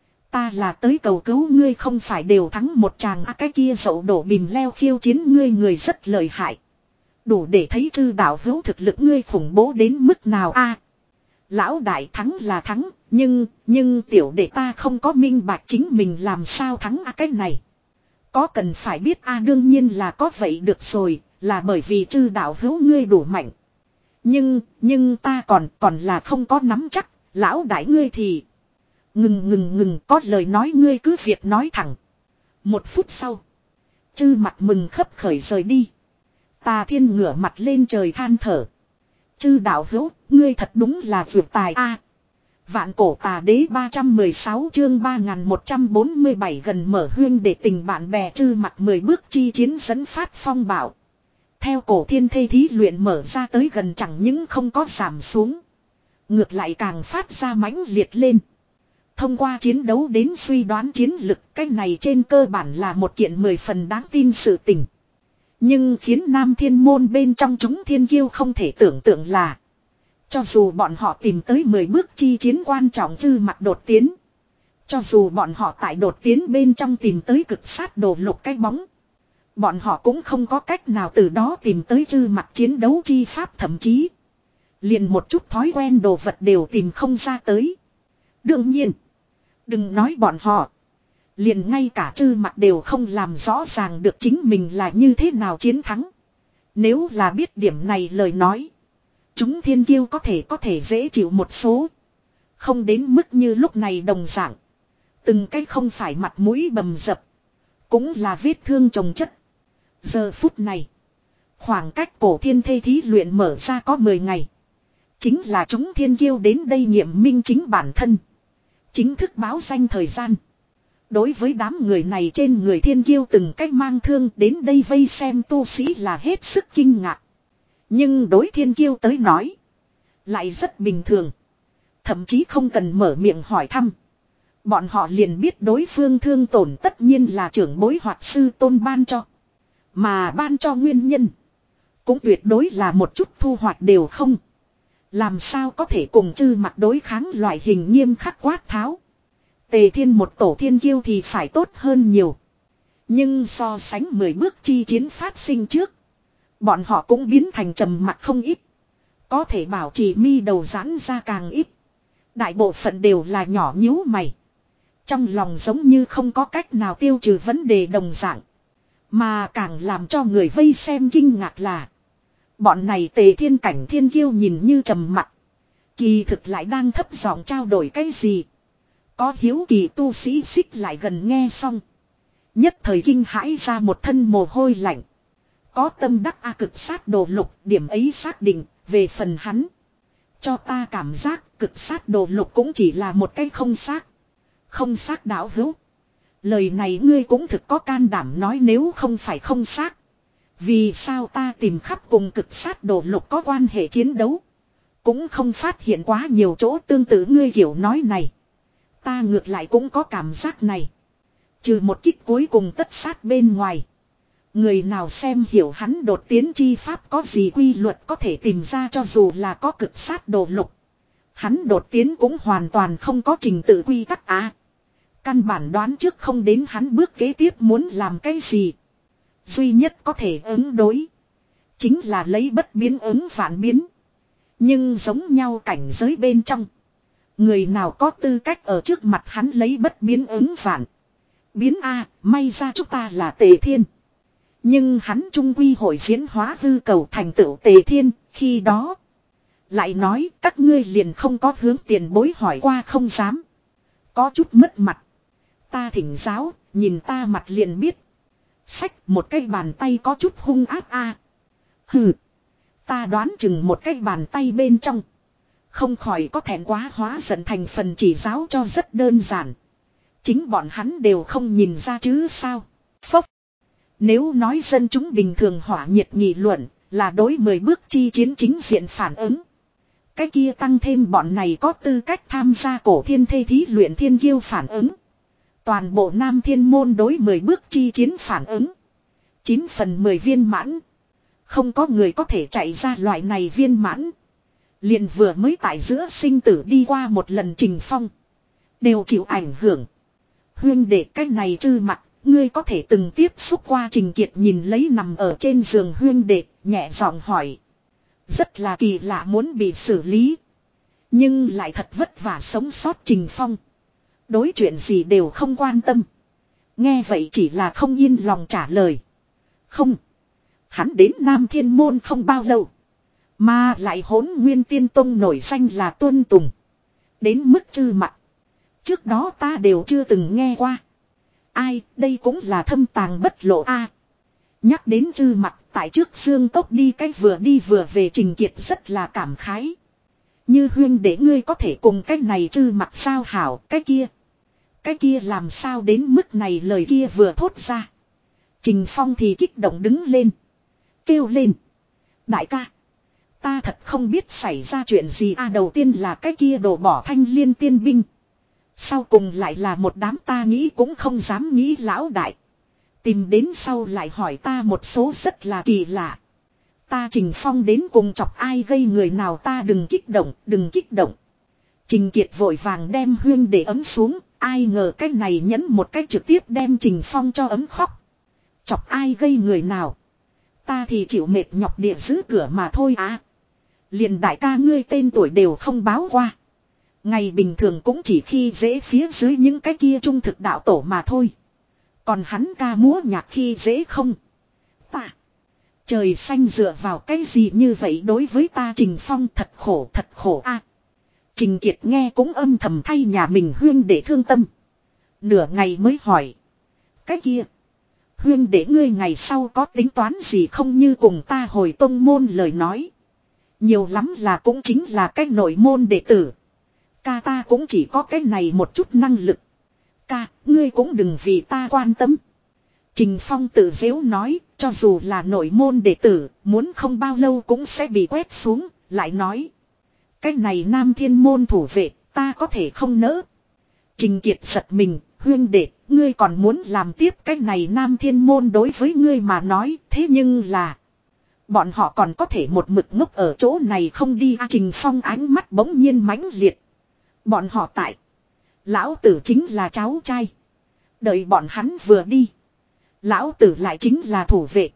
Ta là tới cầu cứu ngươi không phải đều thắng một chàng à, cái kia dậu đổ bìm leo khiêu chiến ngươi người rất lợi hại. Đủ để thấy chư đạo hữu thực lực ngươi khủng bố đến mức nào a. À, lão đại thắng là thắng, nhưng, nhưng tiểu đệ ta không có minh bạch chính mình làm sao thắng à, cái này. Có cần phải biết a à, đương nhiên là có vậy được rồi, là bởi vì chư đạo hữu ngươi đủ mạnh. Nhưng, nhưng ta còn, còn là không có nắm chắc, lão đại ngươi thì... Ngừng ngừng ngừng có lời nói ngươi cứ việc nói thẳng. Một phút sau. Chư mặt mừng khấp khởi rời đi. Tà Thiên ngửa mặt lên trời than thở. Chư đạo hữu, ngươi thật đúng là vượt tài a. À, vạn cổ tà đế ba trăm mười sáu chương ba nghìn một trăm bốn mươi bảy gần mở huyên để tình bạn bè chư mặt mười bước chi chiến dẫn phát phong bảo. Theo cổ thiên thê thí luyện mở ra tới gần chẳng những không có giảm xuống. Ngược lại càng phát ra mãnh liệt lên. Thông qua chiến đấu đến suy đoán chiến lực, cái này trên cơ bản là một kiện mười phần đáng tin sự tình. Nhưng khiến Nam Thiên Môn bên trong chúng thiên kiêu không thể tưởng tượng là, cho dù bọn họ tìm tới mười bước chi chiến quan trọng chư mặt đột tiến, cho dù bọn họ tại đột tiến bên trong tìm tới cực sát đồ lục cái bóng, bọn họ cũng không có cách nào từ đó tìm tới chư mặt chiến đấu chi pháp, thậm chí liền một chút thói quen đồ vật đều tìm không ra tới. Đương nhiên, đừng nói bọn họ. Liền ngay cả chư mặt đều không làm rõ ràng được chính mình là như thế nào chiến thắng. Nếu là biết điểm này lời nói, chúng thiên kiêu có thể có thể dễ chịu một số. Không đến mức như lúc này đồng dạng. Từng cái không phải mặt mũi bầm dập. Cũng là vết thương chồng chất. Giờ phút này, khoảng cách cổ thiên thê thí luyện mở ra có mười ngày. Chính là chúng thiên kiêu đến đây nghiệm minh chính bản thân. Chính thức báo danh thời gian. Đối với đám người này trên người thiên kiêu từng cách mang thương đến đây vây xem tu sĩ là hết sức kinh ngạc. Nhưng đối thiên kiêu tới nói, lại rất bình thường. Thậm chí không cần mở miệng hỏi thăm. Bọn họ liền biết đối phương thương tổn tất nhiên là trưởng bối hoặc sư tôn ban cho. Mà ban cho nguyên nhân, cũng tuyệt đối là một chút thu hoạch đều không. Làm sao có thể cùng chư mặt đối kháng loại hình nghiêm khắc quát tháo. Tề Thiên một tổ thiên kiêu thì phải tốt hơn nhiều. Nhưng so sánh mười bước chi chiến phát sinh trước, bọn họ cũng biến thành trầm mặc không ít. Có thể bảo trì mi đầu giãn ra càng ít. Đại bộ phận đều là nhỏ nhíu mày. Trong lòng giống như không có cách nào tiêu trừ vấn đề đồng dạng. Mà càng làm cho người vây xem kinh ngạc là, bọn này Tề Thiên cảnh thiên kiêu nhìn như trầm mặc, kỳ thực lại đang thấp giọng trao đổi cái gì. Có hiếu kỳ tu sĩ xích lại gần nghe xong, nhất thời kinh hãi ra một thân mồ hôi lạnh. Có tâm đắc a cực sát đồ lục, điểm ấy xác định. Về phần hắn, Cho ta cảm giác cực sát đồ lục cũng chỉ là một cái không xác. Không xác đạo hữu. Lời này ngươi cũng thực có can đảm nói nếu không phải không xác. Vì sao ta tìm khắp cùng cực sát đồ lục có quan hệ chiến đấu. Cũng không phát hiện quá nhiều chỗ tương tự ngươi kiểu nói này. Ta ngược lại cũng có cảm giác này. Trừ một kích cuối cùng tất sát bên ngoài. Người nào xem hiểu hắn đột tiến chi pháp có gì quy luật có thể tìm ra cho dù là có cực sát đồ lục. Hắn đột tiến cũng hoàn toàn không có trình tự quy tắc á. Căn bản đoán trước không đến hắn bước kế tiếp muốn làm cái gì. Duy nhất có thể ứng đối. Chính là lấy bất biến ứng vạn biến. Nhưng giống nhau cảnh giới bên trong. Người nào có tư cách ở trước mặt hắn lấy bất biến ứng vạn. Biến A, may ra chúng ta là Tề Thiên. Nhưng hắn trung quy hội diễn hóa hư cầu thành tựu Tề Thiên, khi đó. Lại nói các ngươi liền không có hướng tiền bối hỏi qua không dám. Có chút mất mặt. Ta thỉnh giáo, nhìn ta mặt liền biết. Xách một cái bàn tay có chút hung ác a. Hừ. Ta đoán chừng một cái bàn tay bên trong. Không khỏi có thẹn quá hóa giận thành phần chỉ giáo cho rất đơn giản. Chính bọn hắn đều không nhìn ra chứ sao. Phốc. Nếu nói dân chúng bình thường hỏa nhiệt nghị luận là đối mười bước chi chiến chính diện phản ứng. Cái kia tăng thêm bọn này có tư cách tham gia cổ thiên thê thí luyện thiên kiêu phản ứng. Toàn bộ nam thiên môn đối mười bước chi chiến phản ứng. chín phần mười viên mãn. Không có người có thể chạy ra loại này viên mãn. Liền vừa mới tại giữa sinh tử đi qua một lần Trình Phong. Đều chịu ảnh hưởng. Huyên đệ cái này trư mặt. Ngươi có thể từng tiếp xúc qua Trình Kiệt nhìn lấy nằm ở trên giường huyên đệ. Nhẹ giọng hỏi. Rất là kỳ lạ muốn bị xử lý. Nhưng lại thật vất vả sống sót Trình Phong. Đối chuyện gì đều không quan tâm. Nghe vậy chỉ là không yên lòng trả lời. Không. Hắn đến Nam Thiên Môn không bao lâu. Mà lại Hỗn Nguyên Tiên Tông nổi danh là tuân tùng. Đến mức trư mặt. Trước đó ta đều chưa từng nghe qua. Ai, đây cũng là thâm tàng bất lộ a. Nhắc đến trư mặt, tại trước xương tốc đi cách vừa đi vừa về Trình Kiệt rất là cảm khái. Như huyên để ngươi có thể cùng cái này trư mặt sao hảo, cái kia. Cái kia làm sao đến mức này lời kia vừa thốt ra. Trình Phong thì kích động đứng lên. Kêu lên. Đại ca. Ta thật không biết xảy ra chuyện gì a. Đầu tiên là cái kia đổ bỏ Thanh Liên tiên binh. Sau cùng lại là một đám ta nghĩ cũng không dám nghĩ lão đại. Tìm đến sau lại hỏi ta một số rất là kỳ lạ. Ta Trình Phong đến cùng chọc ai gây người nào ta đừng kích động, đừng kích động. Trình Kiệt vội vàng đem huyên để ấm xuống. Ai ngờ cái này nhấn một cái trực tiếp đem Trình Phong cho ấm khóc. Chọc ai gây người nào. Ta thì chịu mệt nhọc địa giữ cửa mà thôi à. Liền đại ca ngươi tên tuổi đều không báo qua. Ngày bình thường cũng chỉ khi dễ phía dưới những cái kia trung thực đạo tổ mà thôi. Còn hắn ca múa nhạc khi dễ không. Ta. Trời xanh dựa vào cái gì như vậy đối với ta Trình Phong thật khổ thật khổ a. À, Trình Kiệt nghe cũng âm thầm thay nhà mình huyên để thương tâm. Nửa ngày mới hỏi. Cái kia. Huyên để ngươi ngày sau có tính toán gì không như cùng ta hồi tông môn lời nói. Nhiều lắm là cũng chính là cái nội môn đệ tử. Ca ta cũng chỉ có cái này một chút năng lực. Ca, ngươi cũng đừng vì ta quan tâm. Trình Phong tự dễu nói, cho dù là nội môn đệ tử, muốn không bao lâu cũng sẽ bị quét xuống, lại nói. Cái này Nam Thiên Môn thủ vệ, ta có thể không nỡ. Trình Kiệt giật mình, huyên đệ, ngươi còn muốn làm tiếp cái này Nam Thiên Môn đối với ngươi mà nói, thế nhưng là. Bọn họ còn có thể một mực ngốc ở chỗ này không đi. Trình Phong ánh mắt bỗng nhiên mãnh liệt. Bọn họ tại. Lão tử chính là cháu trai. Đợi bọn hắn vừa đi. Lão tử lại chính là thủ vệ.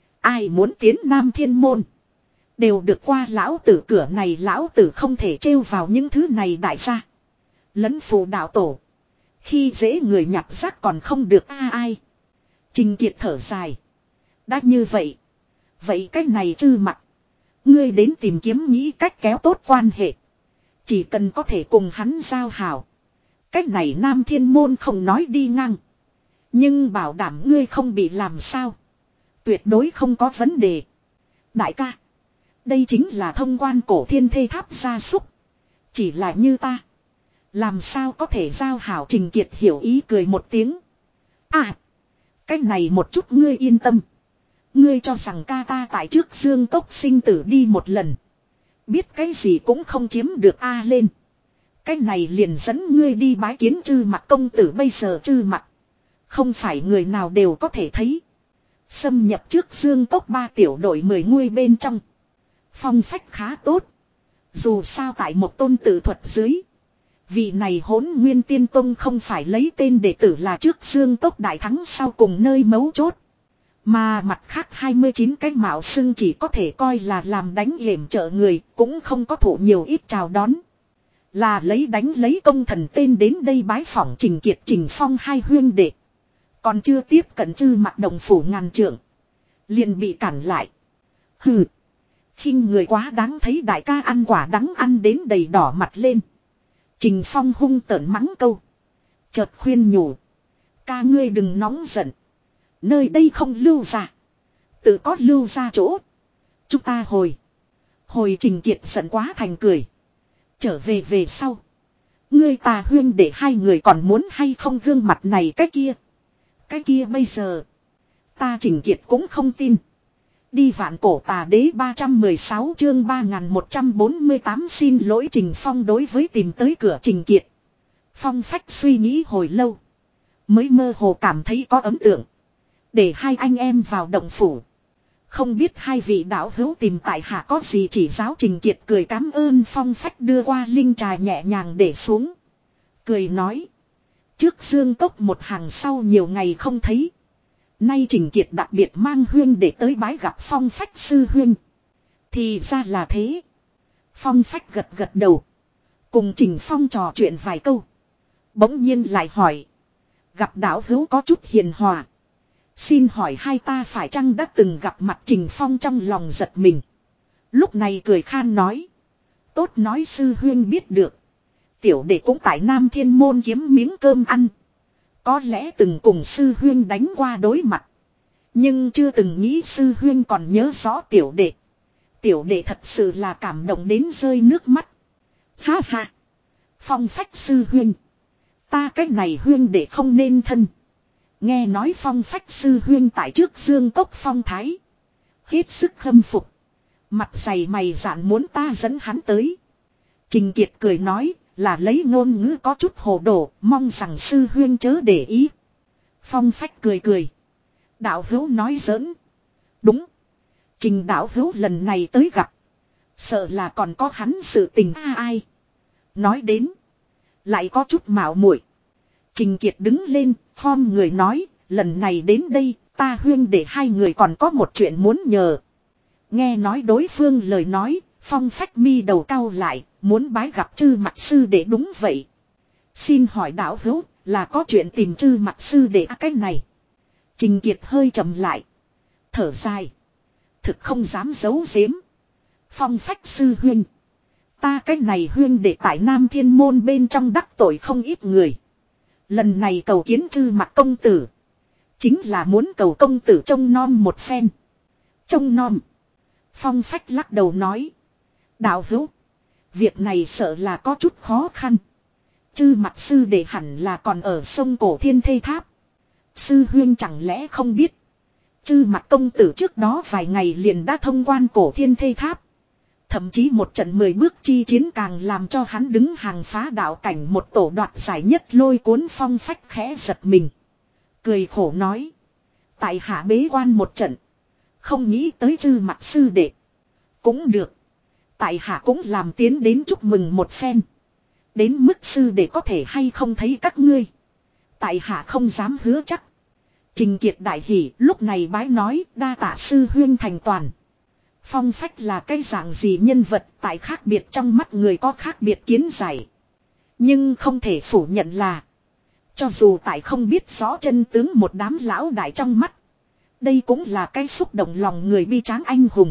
Ai muốn tiến Nam Thiên Môn. Đều được qua lão tử cửa này. Lão tử không thể trêu vào những thứ này đại gia. Lẫn phù đạo tổ. Khi dễ người nhặt rác còn không được a ai. Trình Kiệt thở dài. Đã như vậy. Vậy cái này chư mặt. Ngươi đến tìm kiếm nghĩ cách kéo tốt quan hệ. Chỉ cần có thể cùng hắn giao hảo. Cách này Nam Thiên Môn không nói đi ngang. Nhưng bảo đảm ngươi không bị làm sao. Tuyệt đối không có vấn đề. Đại ca. Đây chính là thông quan cổ thiên thê tháp gia súc. Chỉ là như ta. Làm sao có thể giao hảo Trình Kiệt hiểu ý cười một tiếng. À. Cái này một chút ngươi yên tâm. Ngươi cho rằng ca ta tại trước Dương Cốc sinh tử đi một lần. Biết cái gì cũng không chiếm được A lên. Cái này liền dẫn ngươi đi bái kiến Chư Mặc công tử. Bây giờ Chư Mặc không phải người nào đều có thể thấy. Xâm nhập trước Dương Cốc ba tiểu đội mười nguy bên trong. Phong phách khá tốt. Dù sao tại một tôn tự thuật dưới. Vị này Hỗn Nguyên Tiên Tông không phải lấy tên đệ tử là trước Dương Cốc đại thắng sau cùng nơi mấu chốt. Mà mặt khác hai mươi chín cái mạo xưng chỉ có thể coi là làm đánh hiểm trợ người, cũng không có thủ nhiều ít chào đón. Là lấy đánh lấy công thần tên đến đây bái phỏng Trình Kiệt Trình Phong hai huyên đệ. Còn chưa tiếp cận Chư Mặc đồng phủ ngàn trượng. Liền bị cản lại. Hừ. Khinh người quá đáng thấy đại ca ăn quả đắng ăn đến đầy đỏ mặt lên. Trình Phong hung tợn mắng câu. Chợt khuyên nhủ. Ca ngươi đừng nóng giận. Nơi đây không lưu ra. Tự có lưu ra chỗ. Chúng ta hồi. Hồi Trình Kiệt giận quá thành cười. Trở về về sau. Ngươi ta huyên để hai người còn muốn hay không gương mặt này cái kia. Cái kia bây giờ. Ta Trình Kiệt cũng không tin. Đi vạn cổ tà đế ba trăm mười sáu chương ba nghìn một trăm bốn mươi tám xin lỗi Trình Phong đối với tìm tới cửa Trình Kiệt. Phong phách suy nghĩ hồi lâu. Mới mơ hồ cảm thấy có ấn tượng. Để hai anh em vào động phủ. Không biết hai vị đạo hữu tìm tại hạ có gì chỉ giáo. Trình Kiệt cười cảm ơn phong phách đưa qua linh trà nhẹ nhàng để xuống. Cười nói. Trước Dương Cốc một hàng sau nhiều ngày không thấy. Nay Trình Kiệt đặc biệt mang huyên để tới bái gặp phong phách sư huyên. Thì ra là thế. Phong phách gật gật đầu. Cùng Trình Phong trò chuyện vài câu. Bỗng nhiên lại hỏi. Gặp đạo hữu có chút hiền hòa. Xin hỏi hai ta phải chăng đã từng gặp mặt. Trình Phong trong lòng giật mình. Lúc này cười khan nói. Tốt nói sư huyên biết được. Tiểu đệ cũng tại Nam Thiên Môn kiếm miếng cơm ăn. Có lẽ từng cùng sư huyên đánh qua đối mặt. Nhưng chưa từng nghĩ sư huyên còn nhớ rõ tiểu đệ. Tiểu đệ thật sự là cảm động đến rơi nước mắt. Ha ha. Phong phách sư huyên. Ta cách này huyên đệ không nên thân. Nghe nói phong phách sư huyên tại trước Dương Cốc phong thái. Hết sức khâm phục. Mặt dày mày dạn muốn ta dẫn hắn tới. Trình Kiệt cười nói là lấy ngôn ngữ có chút hồ đồ. Mong rằng sư huyên chớ để ý. Phong phách cười cười. Đạo hữu nói giỡn. Đúng. Trình đạo hữu lần này tới gặp. Sợ là còn có hắn sự tình a ai. Nói đến. Lại có chút mạo muội. Trình Kiệt đứng lên. Form người nói. Lần này đến đây. Ta huyên để hai người còn có một chuyện muốn nhờ. Nghe nói đối phương lời nói. Phong phách mi đầu cau lại. Muốn bái gặp Chư Mặc sư để đúng vậy. Xin hỏi đạo hữu. Là có chuyện tìm Chư Mặc sư để à, cái này. Trình Kiệt hơi trầm lại. Thở dài. Thực không dám giấu giếm. Phong phách sư huyên. Ta cái này huyên để tại Nam Thiên Môn bên trong đắc tội không ít người. Lần này cầu kiến Chư Mặc công tử. Chính là muốn cầu công tử trông nom một phen. Trông nom. Phong phách lắc đầu nói. Đạo hữu. Việc này sợ là có chút khó khăn. Chư Mặc sư để hẳn là còn ở sông Cổ Thiên Thê Tháp. Sư huyên chẳng lẽ không biết. Chư Mặc công tử trước đó vài ngày liền đã thông quan Cổ Thiên Thê Tháp. Thậm chí một trận mười bước chi chiến càng làm cho hắn đứng hàng phá đạo cảnh một tổ đoạt giải nhất lôi cuốn. Phong phách khẽ giật mình. Cười khổ nói. Tại hạ bế quan một trận. Không nghĩ tới Chư Mặc sư đệ. Cũng được. Tại hạ cũng làm tiến đến chúc mừng một phen. Đến mức sư đệ có thể hay không thấy các ngươi. Tại hạ không dám hứa chắc. Trình Kiệt đại hỉ lúc này bái nói đa tạ sư huyên thành toàn. Phong phách là cái dạng gì nhân vật tại khác biệt trong mắt người có khác biệt kiến giải. Nhưng không thể phủ nhận là. Cho dù tại không biết rõ chân tướng một đám lão đại trong mắt. Đây cũng là cái xúc động lòng người bi tráng anh hùng.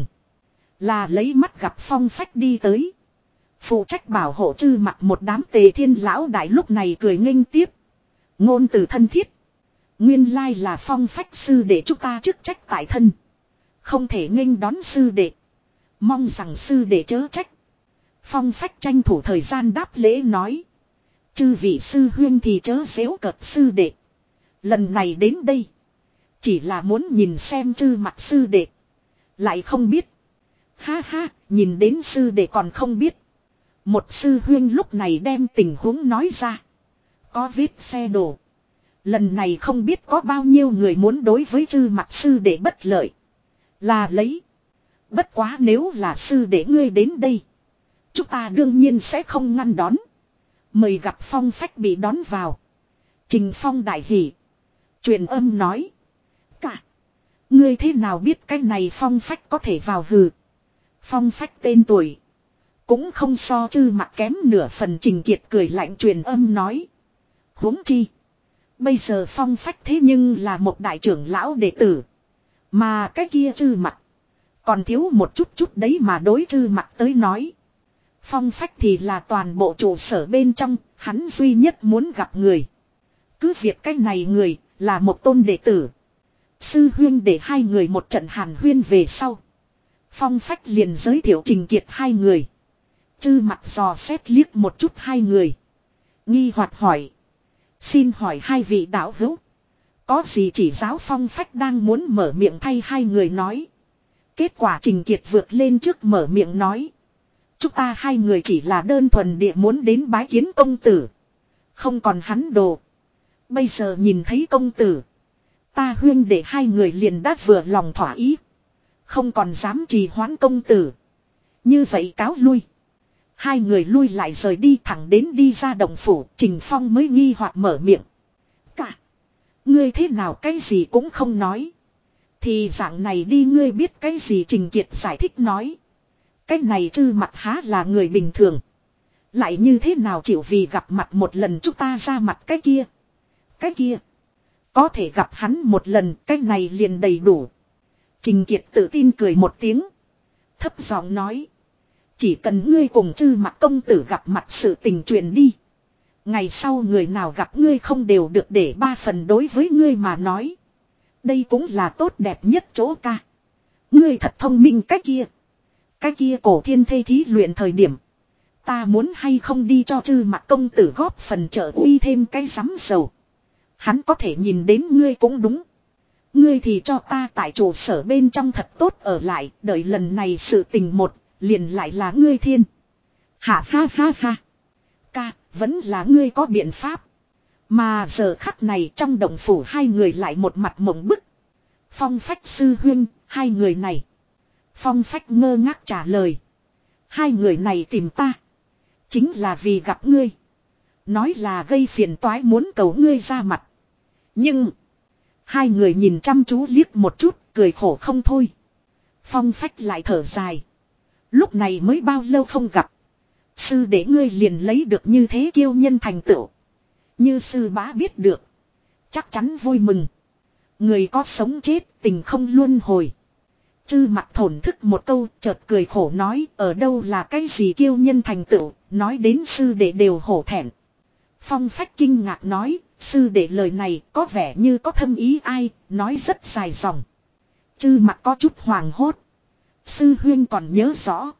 Là lấy mắt gặp phong phách đi tới. Phụ trách bảo hộ Chư Mặc một đám Tề Thiên lão đại lúc này cười nghênh tiếp. Ngôn từ thân thiết. Nguyên lai là phong phách sư để chúng ta chức trách tại thân. Không thể nghênh đón sư đệ. Mong rằng sư đệ chớ trách. Phong Phách tranh thủ thời gian đáp lễ nói. Chư vị sư huyên thì chớ giễu cợt sư đệ. Lần này đến đây. Chỉ là muốn nhìn xem chư mặt sư đệ. Lại không biết. Ha ha, nhìn đến sư đệ còn không biết. Một sư huyên lúc này đem tình huống nói ra. Có vết xe đổ. Lần này không biết có bao nhiêu người muốn đối với chư mặt sư đệ bất lợi. Là lấy. Bất quá nếu là sư đệ ngươi đến đây. Chúng ta đương nhiên sẽ không ngăn đón. Mời gặp Phong Phách bị đón vào. Trình Phong đại hỉ. Truyền âm nói. Cả. Ngươi thế nào biết cái này Phong Phách có thể vào hừ. Phong Phách tên tuổi. Cũng không so chư mặt kém nửa phần. Trình Kiệt cười lạnh truyền âm nói. Huống chi. Bây giờ Phong Phách thế nhưng là một đại trưởng lão đệ tử. Mà cái kia chư mặt. Còn thiếu một chút chút đấy mà đối chư mặt tới nói. Phong Phách thì là toàn bộ trụ sở bên trong. Hắn duy nhất muốn gặp người. Cứ việc cái này người là một tôn đệ tử. Sư huyên để hai người một trận hàn huyên về sau. Phong Phách liền giới thiệu Trình Kiệt hai người. Chư mặt dò xét liếc một chút hai người. Nghi hoặc hỏi. Xin hỏi hai vị đạo hữu. Có gì chỉ giáo? Phong Phách đang muốn mở miệng thay hai người nói. Kết quả Trình Kiệt vượt lên trước mở miệng nói. Chúng ta hai người chỉ là đơn thuần địa muốn đến bái kiến công tử. Không còn hắn đồ. Bây giờ nhìn thấy công tử. Ta huyên để hai người liền đã vừa lòng thỏa ý. Không còn dám trì hoãn công tử. Như vậy cáo lui. Hai người lui lại rời đi thẳng đến đi ra động phủ. Trình Phong mới nghi hoặc mở miệng. Cả. Ngươi thế nào cái gì cũng không nói. Thì dạng này đi ngươi biết cái gì? Trình Kiệt giải thích nói. Cái này chư mặt há là người bình thường. Lại như thế nào chịu vì gặp mặt một lần chúng ta ra mặt cái kia. Cái kia. Có thể gặp hắn một lần cái này liền đầy đủ. Trình Kiệt tự tin cười một tiếng. Thấp giọng nói. Chỉ cần ngươi cùng chư mặt công tử gặp mặt sự tình truyền đi. Ngày sau người nào gặp ngươi không đều được để ba phần đối với ngươi mà nói. Đây cũng là tốt đẹp nhất chỗ ca. Ngươi thật thông minh cái kia. Cái kia cổ thiên thê thí luyện thời điểm. Ta muốn hay không đi cho chư mặt công tử góp phần trợ uy thêm cái sắm dầu. Hắn có thể nhìn đến ngươi cũng đúng. Ngươi thì cho ta tại trụ sở bên trong thật tốt ở lại. Đợi lần này sự tình một. Liền lại là ngươi thiên. Hạ ha ha ha. Ca vẫn là ngươi có biện pháp. Mà giờ khắc này trong động phủ hai người lại một mặt mộng bức. Phong Phách sư huynh. Hai người này. Phong Phách ngơ ngác trả lời. Hai người này tìm ta. Chính là vì gặp ngươi. Nói là gây phiền toái muốn cầu ngươi ra mặt. Nhưng. Hai người nhìn chăm chú liếc một chút. Cười khổ không thôi. Phong Phách lại thở dài. Lúc này mới bao lâu không gặp. Sư để ngươi liền lấy được như thế kiêu nhân thành tựu. Như sư bá biết được. Chắc chắn vui mừng. Người có sống chết tình không luân hồi. Chư mặt thổn thức một câu chợt cười khổ nói. Ở đâu là cái gì kiêu nhân thành tựu. Nói đến sư đệ đều hổ thẹn. Phong Phách kinh ngạc nói. Sư đệ lời này có vẻ như có thâm ý ai. Nói rất dài dòng. Chư mặt có chút hoàng hốt. Sư huyên còn nhớ rõ.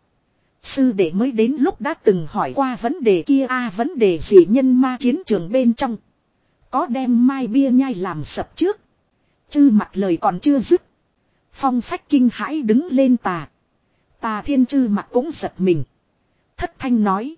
Sư đệ mới đến lúc đã từng hỏi qua vấn đề kia a à, vấn đề gì nhân ma chiến trường bên trong. Có đem mai bia nhai làm sập trước. Chư mặt lời còn chưa dứt. Phong Phách kinh hãi đứng lên tà. Tà thiên chư mặt cũng giật mình. Thất thanh nói.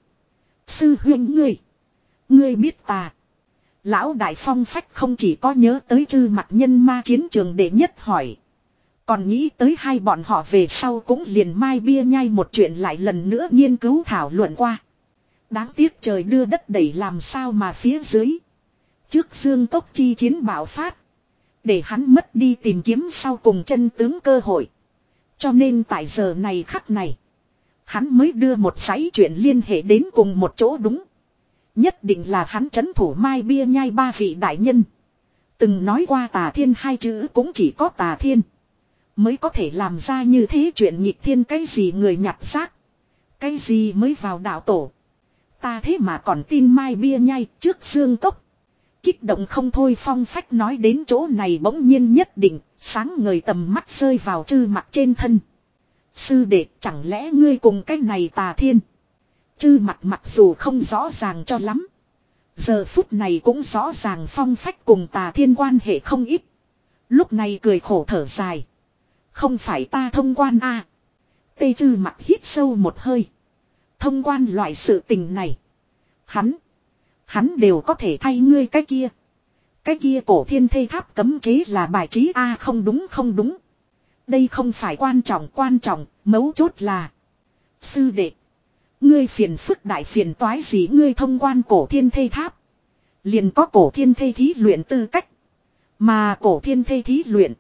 Sư huyên ngươi. Ngươi biết tà. Lão đại Phong Phách không chỉ có nhớ tới chư mặt nhân ma chiến trường để nhất hỏi. Còn nghĩ tới hai bọn họ về sau cũng liền mai bia nhai một chuyện lại lần nữa nghiên cứu thảo luận qua. Đáng tiếc trời đưa đất đẩy làm sao mà phía dưới. Trước Dương Cốc chi chiến bạo phát. Để hắn mất đi tìm kiếm sau cùng chân tướng cơ hội. Cho nên tại giờ này khắc này. Hắn mới đưa một dãy chuyện liên hệ đến cùng một chỗ đúng. Nhất định là hắn trấn thủ mai bia nhai ba vị đại nhân. Từng nói qua tà thiên hai chữ cũng chỉ có tà thiên. Mới có thể làm ra như thế chuyện nghịch thiên cái gì người nhặt xác. Cái gì mới vào đạo tổ. Ta thế mà còn tin mai bia nhai trước Dương Cốc. Kích động không thôi. Phong Phách nói đến chỗ này bỗng nhiên nhất định. Sáng ngời tầm mắt rơi vào chư mặt trên thân. Sư đệ, chẳng lẽ ngươi cùng cái này Tà Thiên? Chư mặt mặc dù không rõ ràng cho lắm. Giờ phút này cũng rõ ràng Phong Phách cùng Tà Thiên quan hệ không ít. Lúc này cười khổ thở dài. Không phải ta thông quan a à. Tê Chư mặt hít sâu một hơi. Thông quan loại sự tình này. Hắn. Hắn đều có thể thay ngươi cái kia. Cái kia cổ thiên thây tháp cấm chế là bài trí a à, không đúng không đúng. Đây không phải quan trọng quan trọng, mấu chốt là. Sư đệ. Ngươi phiền phức đại phiền toái gì ngươi thông quan cổ thiên thây tháp. Liền có cổ thiên thây thí luyện tư cách. Mà cổ thiên thây thí luyện.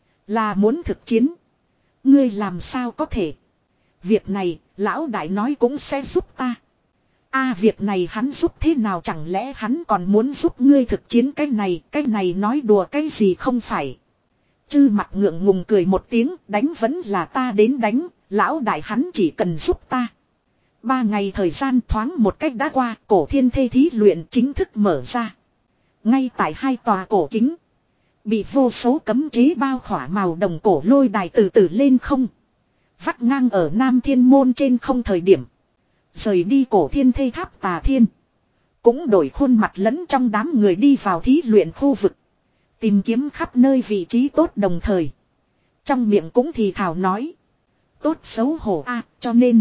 Là muốn thực chiến. Ngươi làm sao có thể. Việc này, lão đại nói cũng sẽ giúp ta. A à, việc này hắn giúp thế nào chẳng lẽ hắn còn muốn giúp ngươi thực chiến cái này, cái này nói đùa cái gì không phải. Chư mặt ngượng ngùng cười một tiếng, đánh vẫn là ta đến đánh, lão đại hắn chỉ cần giúp ta. Ba ngày thời gian thoáng một cách đã qua, cổ thiên thê thí luyện chính thức mở ra. Ngay tại hai tòa cổ kính, bị vô số cấm chế bao khỏa màu đồng cổ lôi đài từ từ lên không. Vắt ngang ở Nam Thiên Môn trên không thời điểm. Rời đi cổ thiên thây tháp Tà Thiên. Cũng đổi khuôn mặt lẫn trong đám người đi vào thí luyện khu vực. Tìm kiếm khắp nơi vị trí tốt đồng thời. Trong miệng cũng thì thảo nói. Tốt xấu hổ a à, cho nên.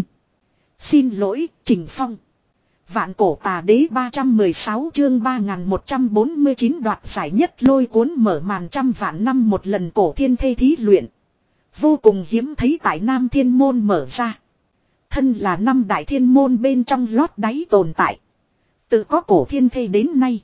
Xin lỗi, Trình Phong. Vạn cổ tà đế ba trăm mười sáu chương ba nghìn một trăm bốn mươi chín đoạt giải nhất lôi cuốn mở màn trăm vạn năm một lần cổ thiên thê thí luyện. Vô cùng hiếm thấy tại Nam Thiên Môn mở ra. Thân là năm đại thiên môn bên trong lót đáy tồn tại. Tự có cổ thiên thê đến nay.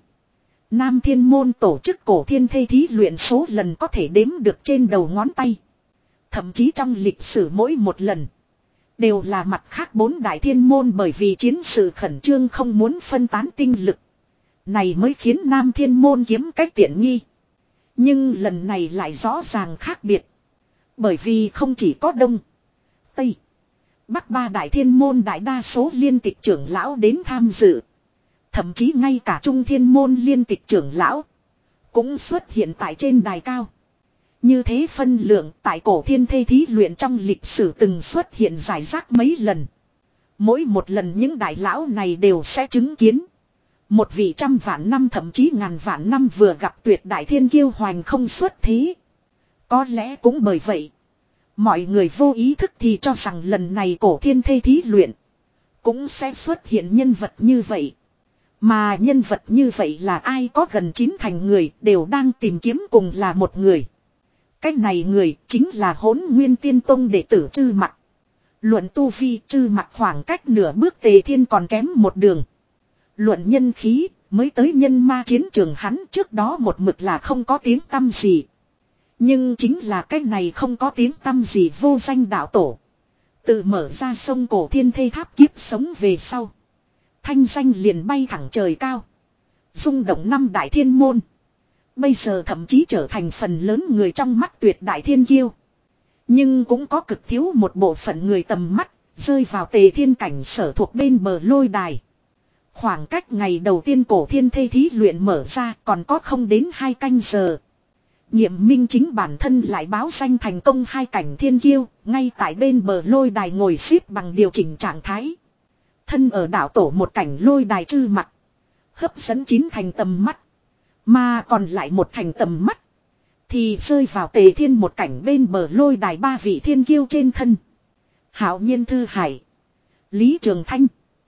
Nam Thiên Môn tổ chức cổ thiên thê thí luyện số lần có thể đếm được trên đầu ngón tay. Thậm chí trong lịch sử mỗi một lần. Đều là mặt khác bốn đại thiên môn bởi vì chiến sự khẩn trương không muốn phân tán tinh lực. Này mới khiến Nam Thiên Môn kiếm cách tiện nghi. Nhưng lần này lại rõ ràng khác biệt. Bởi vì không chỉ có Đông, Tây, Bắc ba đại thiên môn đại đa số liên tịch trưởng lão đến tham dự. Thậm chí ngay cả Trung Thiên Môn liên tịch trưởng lão cũng xuất hiện tại trên đài cao. Như thế phân lượng tại cổ thiên thê thí luyện trong lịch sử từng xuất hiện rải rác mấy lần. Mỗi một lần những đại lão này đều sẽ chứng kiến. Một vị trăm vạn năm thậm chí ngàn vạn năm vừa gặp tuyệt đại thiên kiêu hoành không xuất thế. Có lẽ cũng bởi vậy. Mọi người vô ý thức thì cho rằng lần này cổ thiên thê thí luyện. Cũng sẽ xuất hiện nhân vật như vậy. Mà nhân vật như vậy là ai có gần chín thành người đều đang tìm kiếm cùng là một người. Cái này người chính là Hỗn Nguyên Tiên Tông đệ tử Chư Mặc. Luận tu vi Chư Mặc khoảng cách nửa bước Tề Thiên còn kém một đường. Luận nhân khí mới tới nhân ma chiến trường hắn trước đó một mực là không có tiếng tăm gì. Nhưng chính là cái này không có tiếng tăm gì vô danh đạo tổ. Tự mở ra sông cổ thiên thê tháp kiếp sống về sau. Thanh danh liền bay thẳng trời cao. Rung động năm đại thiên môn. Bây giờ thậm chí trở thành phần lớn người trong mắt tuyệt đại thiên kiêu. Nhưng cũng có cực thiếu một bộ phận người tầm mắt, rơi vào Tề Thiên cảnh sở thuộc bên bờ lôi đài. Khoảng cách ngày đầu tiên cổ thiên thê thí luyện mở ra còn có không đến hai canh giờ. Nhiệm minh chính bản thân lại báo danh thành công hai cảnh thiên kiêu, ngay tại bên bờ lôi đài ngồi xếp bằng điều chỉnh trạng thái. Thân ở đảo tổ một cảnh lôi đài Chư Mặc. Hấp dẫn chín thành tầm mắt. Mà còn lại một thành tầm mắt. Thì rơi vào Tề Thiên một cảnh bên bờ lôi đài ba vị thiên kiêu trên thân. Hạo Nhiên Thư Hải. Lý Trường Thanh.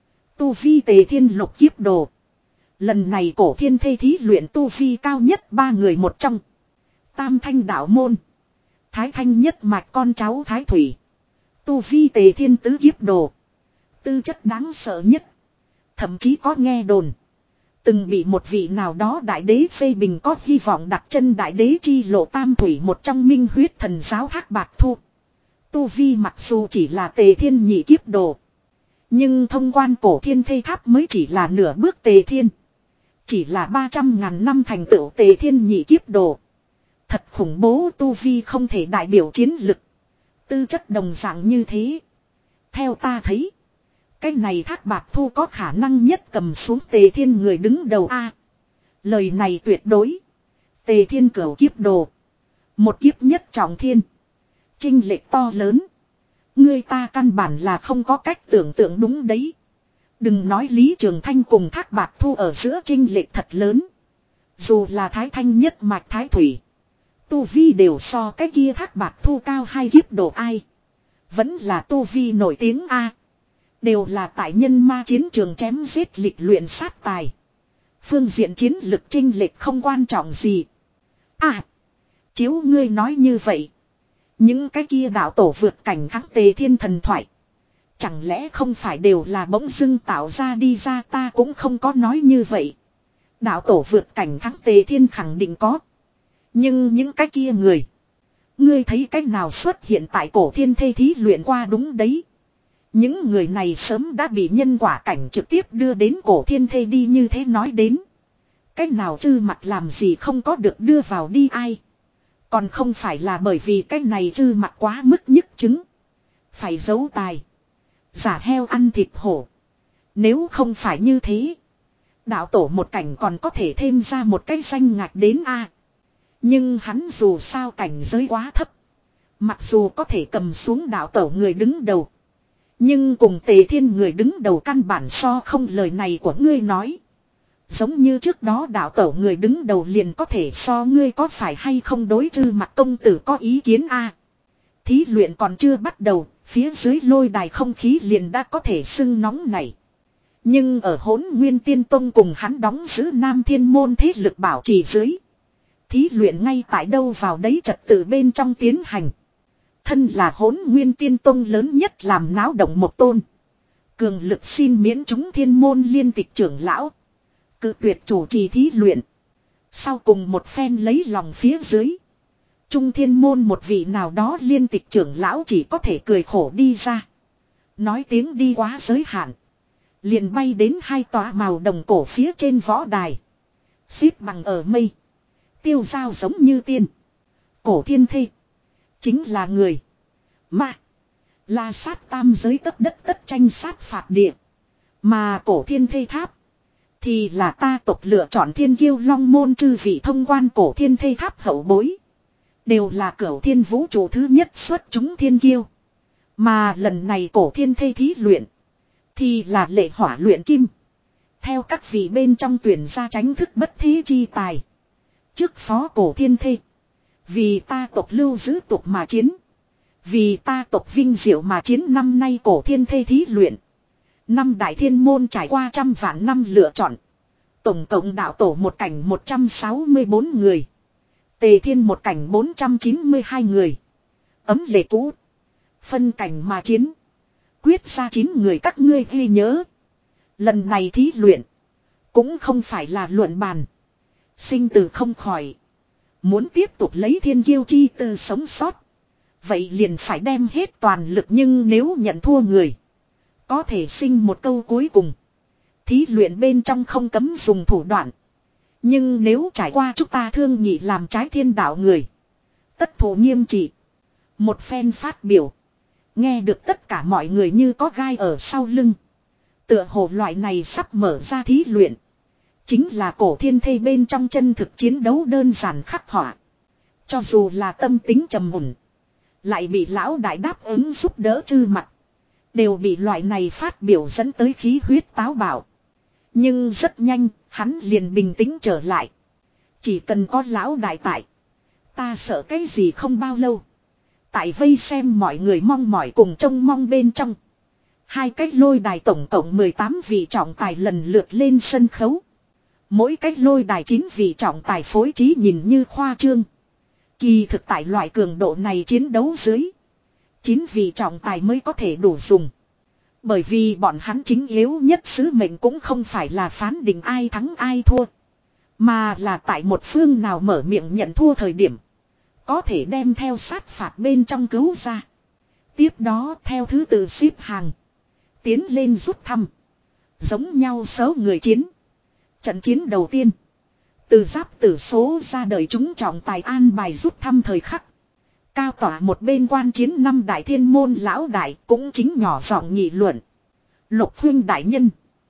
Tu vi Tề Thiên lục kiếp đồ. Lần này cổ thiên thê thí luyện tu vi cao nhất ba người một trong. Tam Thanh đạo môn. Thái Thanh nhất mạch con cháu Thái Thủy. Tu vi Tề Thiên tứ kiếp đồ. Tư chất đáng sợ nhất. Thậm chí có nghe đồn. Từng bị một vị nào đó đại đế phê bình có hy vọng đặt chân đại đế chi lộ tam thủy một trong minh huyết thần giáo Thác Bạt Thu. Tu vi mặc dù chỉ là Tề Thiên nhị kiếp đồ. Nhưng thông quan cổ thiên thê tháp mới chỉ là nửa bước Tề Thiên. Chỉ là ba trăm ngàn năm thành tựu Tề Thiên nhị kiếp đồ. Thật khủng bố tu vi không thể đại biểu chiến lực. Tư chất đồng dạng như thế. Theo ta thấy. Cái này Thác Bạt Thu có khả năng nhất cầm xuống Tề Thiên người đứng đầu A. Lời này tuyệt đối. Tề Thiên cửu kiếp đồ. Một kiếp nhất trọng thiên. Chinh lệch to lớn. Ngươi ta căn bản là không có cách tưởng tượng đúng đấy. Đừng nói Lý Trường Thanh cùng Thác Bạt Thu ở giữa chênh lệch thật lớn. Dù là Thái Thanh nhất mạch Thái Thủy. Tu Vi đều so cái kia Thác Bạt Thu cao hai kiếp độ ai. Vẫn là Tu Vi nổi tiếng A. Đều là tại nhân ma chiến trường chém giết lịch luyện sát tài. Phương diện chiến lực chênh lệch không quan trọng gì. À. Chiếu ngươi nói như vậy. Những cái kia đạo tổ vượt cảnh thắng Tề Thiên thần thoại. Chẳng lẽ không phải đều là bỗng dưng tạo ra đi ra, ta cũng không có nói như vậy. Đạo tổ vượt cảnh thắng Tề Thiên khẳng định có. Nhưng những cái kia người. Ngươi thấy cách nào xuất hiện tại cổ thiên thê thí luyện qua đúng đấy. Những người này sớm đã bị nhân quả cảnh trực tiếp đưa đến cổ thiên thê đi như thế nói đến. Cách nào chư mặt làm gì không có được đưa vào đi ai. Còn không phải là bởi vì cái này chư mặt quá mức nhức chứng. Phải giấu tài. Giả heo ăn thịt hổ. Nếu không phải như thế. Đạo tổ một cảnh còn có thể thêm ra một cái danh ngạch đến a. Nhưng hắn dù sao cảnh giới quá thấp. Mặc dù có thể cầm xuống đạo tổ người đứng đầu. Nhưng cùng Tề Thiên người đứng đầu căn bản so không, lời này của ngươi nói. Giống như trước đó đạo tổ người đứng đầu liền có thể so, ngươi có phải hay không đối chư mặt công tử có ý kiến a? Thí luyện còn chưa bắt đầu, phía dưới lôi đài không khí liền đã có thể sưng nóng này. Nhưng ở Hỗn Nguyên Tiên Tông cùng hắn đóng giữ Nam Thiên môn thế lực bảo trì dưới. Thí luyện ngay tại đâu vào đấy trật tự bên trong tiến hành. Thân là Hỗn Nguyên Tiên Tông lớn nhất làm náo động một tôn. Cường lực xin miễn chúng thiên môn liên tịch trưởng lão. Cự tuyệt chủ trì thí luyện. Sau cùng một phen lấy lòng phía dưới. Trung thiên môn một vị nào đó liên tịch trưởng lão chỉ có thể cười khổ đi ra. Nói tiếng đi quá giới hạn. Liền bay đến hai tòa màu đồng cổ phía trên võ đài. Xếp bằng ở mây. Tiêu dao giống như tiên. Cổ thiên thê. Chính là người. Mà. La sát tam giới tất đất tất tranh sát phạt địa. Mà cổ thiên thê tháp. Thì là ta tộc lựa chọn thiên kiêu long môn chư vị thông quan cổ thiên thê tháp hậu bối. Đều là cửu thiên vũ trụ thứ nhất xuất chúng thiên kiêu. Mà lần này cổ thiên thê thí luyện. Thì là lệ hỏa luyện kim. Theo các vị bên trong tuyển ra tránh thức bất thế chi tài. Trước phó cổ thiên thê. Vì ta tộc lưu giữ tục mà chiến. Vì ta tộc vinh diệu mà chiến, năm nay cổ thiên thê thí luyện. Năm đại thiên môn trải qua trăm vạn năm lựa chọn. Tổng cộng đạo tổ một cảnh một trăm sáu mươi bốn người. Tề Thiên một cảnh bốn trăm chín mươi hai người. Ấm lệ cũ. Phân cảnh mà chiến. Quyết ra chín người, các ngươi ghi nhớ. Lần này thí luyện. Cũng không phải là luận bàn. Sinh tử không khỏi. Muốn tiếp tục lấy thiên kiêu chi tư sống sót. Vậy liền phải đem hết toàn lực, nhưng nếu nhận thua người. Có thể sinh một câu cuối cùng. Thí luyện bên trong không cấm dùng thủ đoạn. Nhưng nếu trải qua chúng ta thương nhị làm trái thiên đạo người. Tất thủ nghiêm trị. Một phen phát biểu. Nghe được tất cả mọi người như có gai ở sau lưng. Tựa hồ loại này sắp mở ra thí luyện. Chính là cổ thiên thê bên trong chân thực chiến đấu đơn giản khắc họa. Cho dù là tâm tính trầm mùn. Lại bị lão đại đáp ứng giúp đỡ chư mặt. Đều bị loại này phát biểu dẫn tới khí huyết táo bạo. Nhưng rất nhanh, hắn liền bình tĩnh trở lại. Chỉ cần có lão đại tại. Ta sợ cái gì không bao lâu. Tại vây xem mọi người mong mỏi cùng trông mong bên trong. Hai cái lôi đài tổng cộng mười tám vị trọng tài lần lượt lên sân khấu. Mỗi cái lôi đài chín vị trọng tài phối trí nhìn như khoa trương. Kỳ thực tại loại cường độ này chiến đấu dưới. Chín vị trọng tài mới có thể đủ dùng. Bởi vì bọn hắn chính yếu nhất sứ mệnh cũng không phải là phán định ai thắng ai thua. Mà là tại một phương nào mở miệng nhận thua thời điểm. Có thể đem theo sát phạt bên trong cứu ra. Tiếp đó theo thứ tự xếp hàng. Tiến lên rút thăm. Giống nhau số người chiến. Trận chiến đầu tiên. Từ giáp tử số ra đời chúng trọng tài an bài rút thăm thời khắc. Cao tỏa một bên quan chiến năm đại thiên môn lão đại cũng chính nhỏ giọng nghị luận. Lục huynh đại nhân.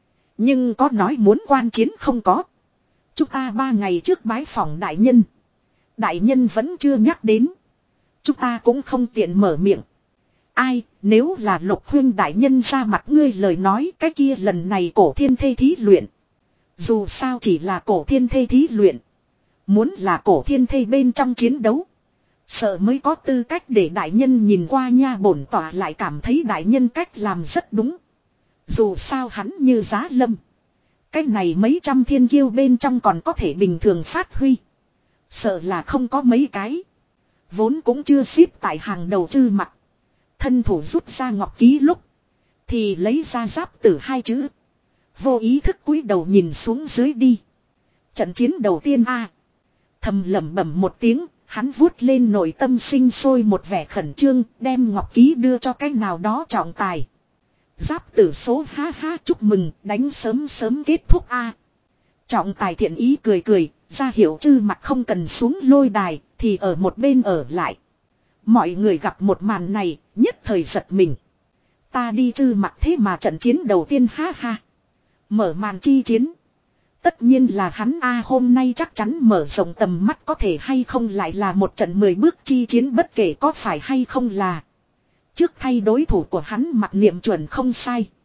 Nhưng có nói muốn quan chiến không có. Chúng ta ba ngày trước bái phỏng đại nhân. Đại nhân vẫn chưa nhắc đến. Chúng ta cũng không tiện mở miệng. Ai, nếu là Lục Huyên đại nhân ra mặt ngươi lời nói, cái kia lần này cổ thiên thê thí luyện. Dù sao chỉ là cổ thiên thê thí luyện. Muốn là cổ thiên thê bên trong chiến đấu. Sợ mới có tư cách để đại nhân nhìn qua nha, bổn tỏa lại cảm thấy đại nhân cách làm rất đúng. Dù sao hắn như Giá Lâm. Cái này mấy trăm thiên kiêu bên trong còn có thể bình thường phát huy. Sợ là không có mấy cái. Vốn cũng chưa xếp tại hàng đầu Chư Mặc. Thân thủ rút ra ngọc ký lúc. Thì lấy ra giáp tử hai chữ. Vô ý thức cúi đầu nhìn xuống dưới đi. Trận chiến đầu tiên a Thầm lẩm bẩm một tiếng. Hắn vuốt lên nội tâm sinh sôi một vẻ khẩn trương. Đem ngọc ký đưa cho cái nào đó trọng tài. Giáp tử số ha ha chúc mừng. Đánh sớm sớm kết thúc a Trọng tài thiện ý cười cười. Ra hiểu Chư Mặc không cần xuống lôi đài. Thì ở một bên ở lại. Mọi người gặp một màn này. Nhất thời giật mình. Ta đi Chư Mặc thế mà trận chiến đầu tiên ha ha. Mở màn chi chiến. Tất nhiên là hắn a hôm nay chắc chắn mở rộng tầm mắt, có thể hay không lại là một trận mười bước chi chiến, bất kể có phải hay không là. Trước thay đối thủ của hắn mặc niệm chuẩn không sai.